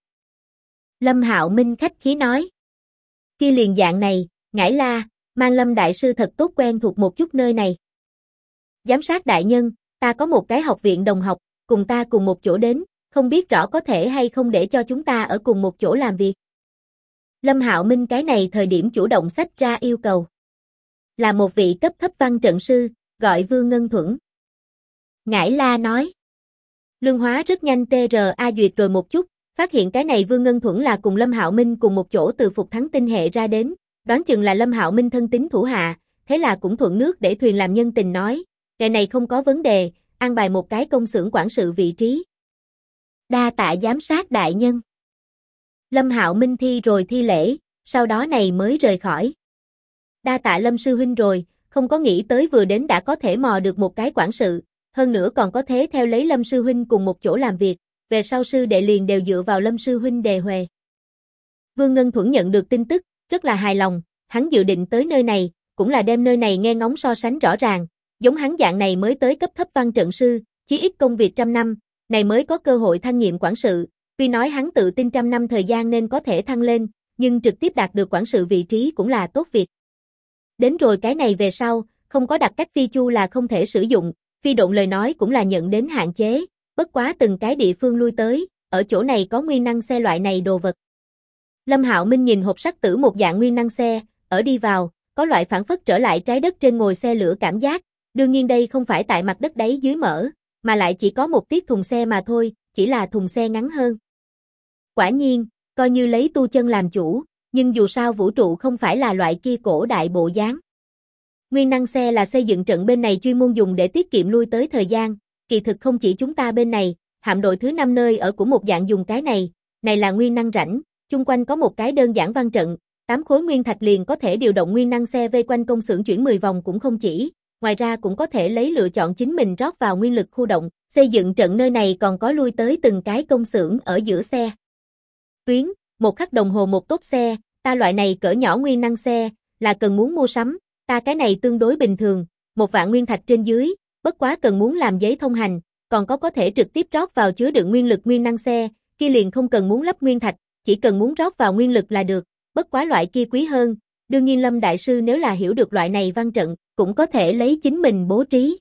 Lâm Hạo Minh khách khí nói. "Kia liền dạng này, Ngải La, mang Lâm đại sư thật tốt quen thuộc một chút nơi này." "Giám sát đại nhân, ta có một cái học viện đồng học, cùng ta cùng một chỗ đến, không biết rõ có thể hay không để cho chúng ta ở cùng một chỗ làm việc." Lâm Hạo Minh cái này thời điểm chủ động xách ra yêu cầu. Là một vị cấp thấp văn trận sư, gọi Vương Ngân Thuẫn. Ngải La nói. Lương Hóa rất nhanh TRA duyệt rồi một chút, phát hiện cái này Vương Ngân Thuẫn là cùng Lâm Hạo Minh cùng một chỗ từ Phục Thắng tinh hệ ra đến, đoán chừng là Lâm Hạo Minh thân tín thủ hạ, thế là cũng thuận nước để thuyền làm nhân tình nói, cái này không có vấn đề, an bài một cái công xưởng quản sự vị trí. Đa tạ giám sát đại nhân. Lâm Hạo Minh thi rồi thi lễ, sau đó này mới rời khỏi. Đa tạ Lâm sư huynh rồi, không có nghĩ tới vừa đến đã có thể mò được một cái quản sự, hơn nữa còn có thế theo lấy Lâm sư huynh cùng một chỗ làm việc, về sau sư đệ liền đều dựa vào Lâm sư huynh đề huề. Vương Ngân Thuẫn nhận được tin tức, rất là hài lòng, hắn dự định tới nơi này, cũng là đem nơi này nghe ngóng so sánh rõ ràng, giống hắn dạng này mới tới cấp thấp văn trận sư, chí ít công việc 100 năm, này mới có cơ hội thăng nhiệm quản sự, tuy nói hắn tự tin 100 năm thời gian nên có thể thăng lên, nhưng trực tiếp đạt được quản sự vị trí cũng là tốt việc. Đến rồi cái này về sau, không có đặt cách phi chu là không thể sử dụng, phi độn lời nói cũng là nhận đến hạn chế, bất quá từng cái địa phương lui tới, ở chỗ này có nguyên năng xe loại này đồ vật. Lâm Hạo Minh nhìn hộp sắt tử một dạng nguyên năng xe, ở đi vào, có loại phản phất trở lại trái đất trên ngồi xe lửa cảm giác, đương nhiên đây không phải tại mặt đất đáy dưới mở, mà lại chỉ có một tiết thùng xe mà thôi, chỉ là thùng xe ngắn hơn. Quả nhiên, coi như lấy tu chân làm chủ, nhưng dù sao vũ trụ không phải là loại kia cổ đại bộ dáng. Nguyên năng xe là xây dựng trận bên này chuyên môn dùng để tiết kiệm lui tới thời gian, kỳ thực không chỉ chúng ta bên này, hạm đội thứ 5 nơi ở cũng một dạng dùng cái này là nguyên năng rãnh, chung quanh có một cái đơn giản văn trận, 8 khối nguyên thạch liền có thể điều động nguyên năng xe vây quanh công xưởng chuyển 10 vòng cũng không chỉ, ngoài ra cũng có thể lấy lựa chọn chính mình rót vào nguyên lực khu động, xây dựng trận nơi này còn có lui tới từng cái công xưởng ở giữa xe. Tuyến, 1 khắc đồng hồ một tốt xe, ta loại này cỡ nhỏ nguyên năng xe, là cần muốn mua sắm, ta cái này tương đối bình thường, 1 vạn nguyên thạch trên dưới, bất quá cần muốn làm giấy thông hành, còn có thể trực tiếp rót vào chứa đựng nguyên lực nguyên năng xe, kia liền không cần muốn lắp nguyên thạch, chỉ cần muốn rót vào nguyên lực là được, bất quá loại kia quý hơn, đương nhiên Lâm đại sư nếu là hiểu được loại này văn trận, cũng có thể lấy chính mình bố trí.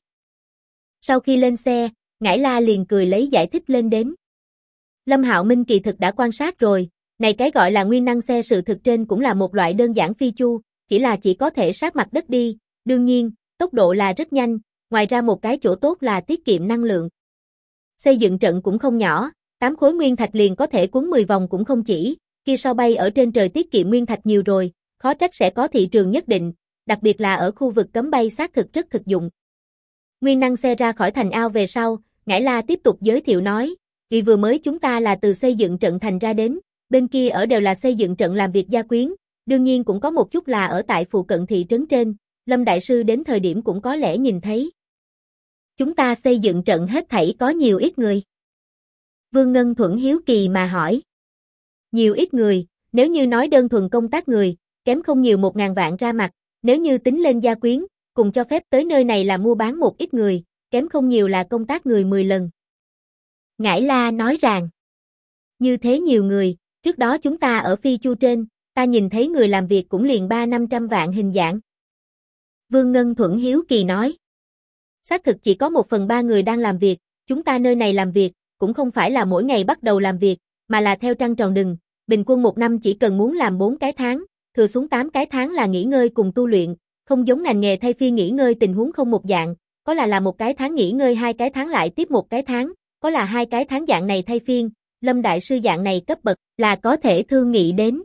Sau khi lên xe, Ngải La liền cười lấy giải thích lên đến. Lâm Hạo Minh kỳ thực đã quan sát rồi, này cái gọi là nguyên năng xe sự thực trên cũng là một loại đơn giản phi chu, chỉ có thể sát mặt đất đi, đương nhiên, tốc độ là rất nhanh, ngoài ra một cái chỗ tốt là tiết kiệm năng lượng. Xây dựng trận cũng không nhỏ, 8 khối nguyên thạch liền có thể cuốn 10 vòng cũng không chỉ, kia sao bay ở trên trời tiết kiệm nguyên thạch nhiều rồi, khó trách sẽ có thị trường nhất định, đặc biệt là ở khu vực cấm bay xác thực rất thực dụng. Nguyên năng xe ra khỏi thành ao về sau, Ngải La tiếp tục giới thiệu nói, vì vừa mới chúng ta là từ xây dựng trận thành ra đến, bên kia ở đều là xây dựng trận làm việc gia quyến, đương nhiên cũng có một chút là ở tại phụ cận thị trấn trên, Lâm đại sư đến thời điểm cũng có lẽ nhìn thấy. Chúng ta xây dựng trận hết thảy có nhiều ít người. Vương Ngân Thuẫn hiếu kỳ mà hỏi. Nhiều ít người, nếu như nói đơn thuần công tác người, kém không nhiều 1.000 vạn ra mặt, nếu như tính lên gia quyến, cùng cho phép tới nơi này là mua bán một ít người, kém không nhiều là công tác người 10 lần. Ngải La nói rằng, như thế nhiều người, trước đó chúng ta ở phi chu trên, ta nhìn thấy người làm việc cũng liền 300-500 vạn hình dạng. Vương Ngân Thuẫn hiếu kỳ nói, xác thực chỉ có 1/3 người đang làm việc, chúng ta nơi này làm việc, cũng không phải là mỗi ngày bắt đầu làm việc, mà là theo trăng tròn đừng, bình quân 1 năm chỉ cần muốn làm 4 cái tháng, thừa xuống 8 cái tháng là nghỉ ngơi cùng tu luyện, không giống ngành nghề thay phiên nghỉ ngơi tình huống không một dạng, có là 1 cái tháng nghỉ ngơi 2 cái tháng lại tiếp 1 cái tháng, có là 2 cái tháng dạng này thay phiên, Lâm đại sư dạng này cấp bậc là có thể thương nghị đến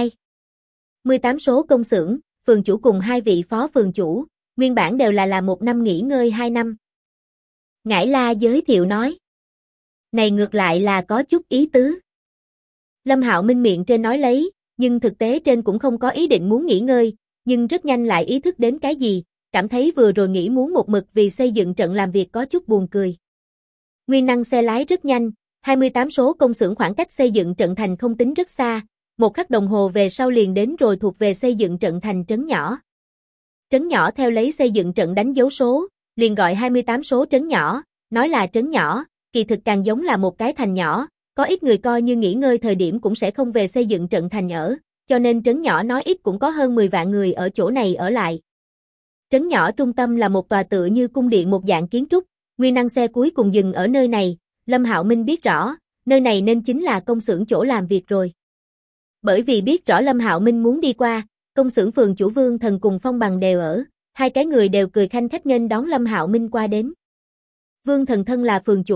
18 số công xưởng, phường chủ cùng 2 vị phó phường chủ, nguyên bản đều là 1 năm nghỉ ngơi 2 năm. Ngải La giới thiệu nói, này ngược lại là có chút ý tứ. Lâm Hạo Minh miệng trên nói lấy, nhưng thực tế trên cũng không có ý định muốn nghỉ ngơi, nhưng rất nhanh lại ý thức đến cái gì, cảm thấy vừa rồi nghĩ muốn một mực vì xây dựng trận làm việc có chút buồn cười. Nguyên năng xe lái rất nhanh, 28 số công xưởng khoảng cách xây dựng trận thành không tính rất xa, 1 khắc đồng hồ về sau liền đến rồi thuộc về xây dựng trận thành trấn nhỏ. Trấn nhỏ theo lấy xây dựng trận đánh dấu số, liền gọi 28 số trấn nhỏ, nói là trấn nhỏ, kỳ thực càng giống là một cái thành nhỏ, có ít người coi như nghỉ ngơi thời điểm cũng sẽ không về xây dựng trận thành ở, cho nên trấn nhỏ nói ít cũng có hơn 10 vạn người ở chỗ này ở lại. Trấn nhỏ trung tâm là một tòa tựa như cung điện một dạng kiến trúc, nguyên năng xe cuối cùng dừng ở nơi này, Lâm Hạo Minh biết rõ, nơi này nên chính là công xưởng chỗ làm việc rồi. Bởi vì biết rõ Lâm Hạo Minh muốn đi qua, công xưởng phường chủ Vương Thần cùng Phong Bằng đều ở, 2 cái người đều cười khanh khách nghênh đón Lâm Hạo Minh qua đến. Vương Thần thân là phường chủ,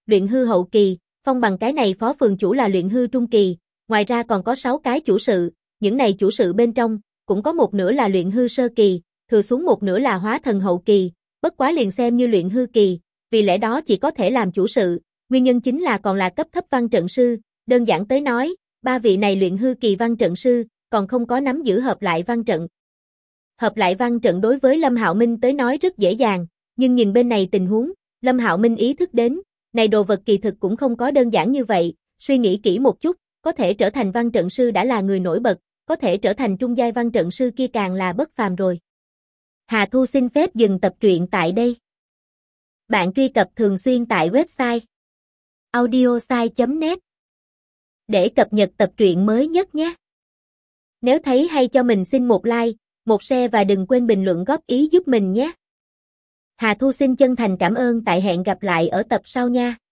luyện hư hậu kỳ, phong bằng cái này phó phường chủ là luyện hư trung kỳ, ngoài ra còn có 6 cái chủ sự, những này chủ sự bên trong, cũng có một nửa là luyện hư sơ kỳ, thừa xuống một nửa là hóa thần hậu kỳ, bất quá liền xem như luyện hư kỳ, vì lẽ đó chỉ có thể làm chủ sự, nguyên nhân chính là còn là cấp thấp văn trận sư, đơn giản tới nói, ba vị này luyện hư kỳ văn trận sư, còn không có nắm giữ hợp lại văn trận. Hợp lại văn trận đối với Lâm Hạo Minh tới nói rất dễ dàng, nhưng nhìn bên này tình huống, Lâm Hạo Minh ý thức đến, này đồ vật kỳ thực cũng không có đơn giản như vậy, suy nghĩ kỹ một chút, có thể trở thành văn trận sư đã là người nổi bật, có thể trở thành trung giai văn trận sư kia càng là bất phàm rồi. Hà Thu xin phép dừng tập truyện tại đây. Bạn truy cập thường xuyên tại website audiosai.net để cập nhật tập truyện mới nhất nhé. Nếu thấy hay cho mình xin một like, một share và đừng quên bình luận góp ý giúp mình nhé. Hà Thu xin chân thành cảm ơn, tại hẹn gặp lại ở tập sau nha.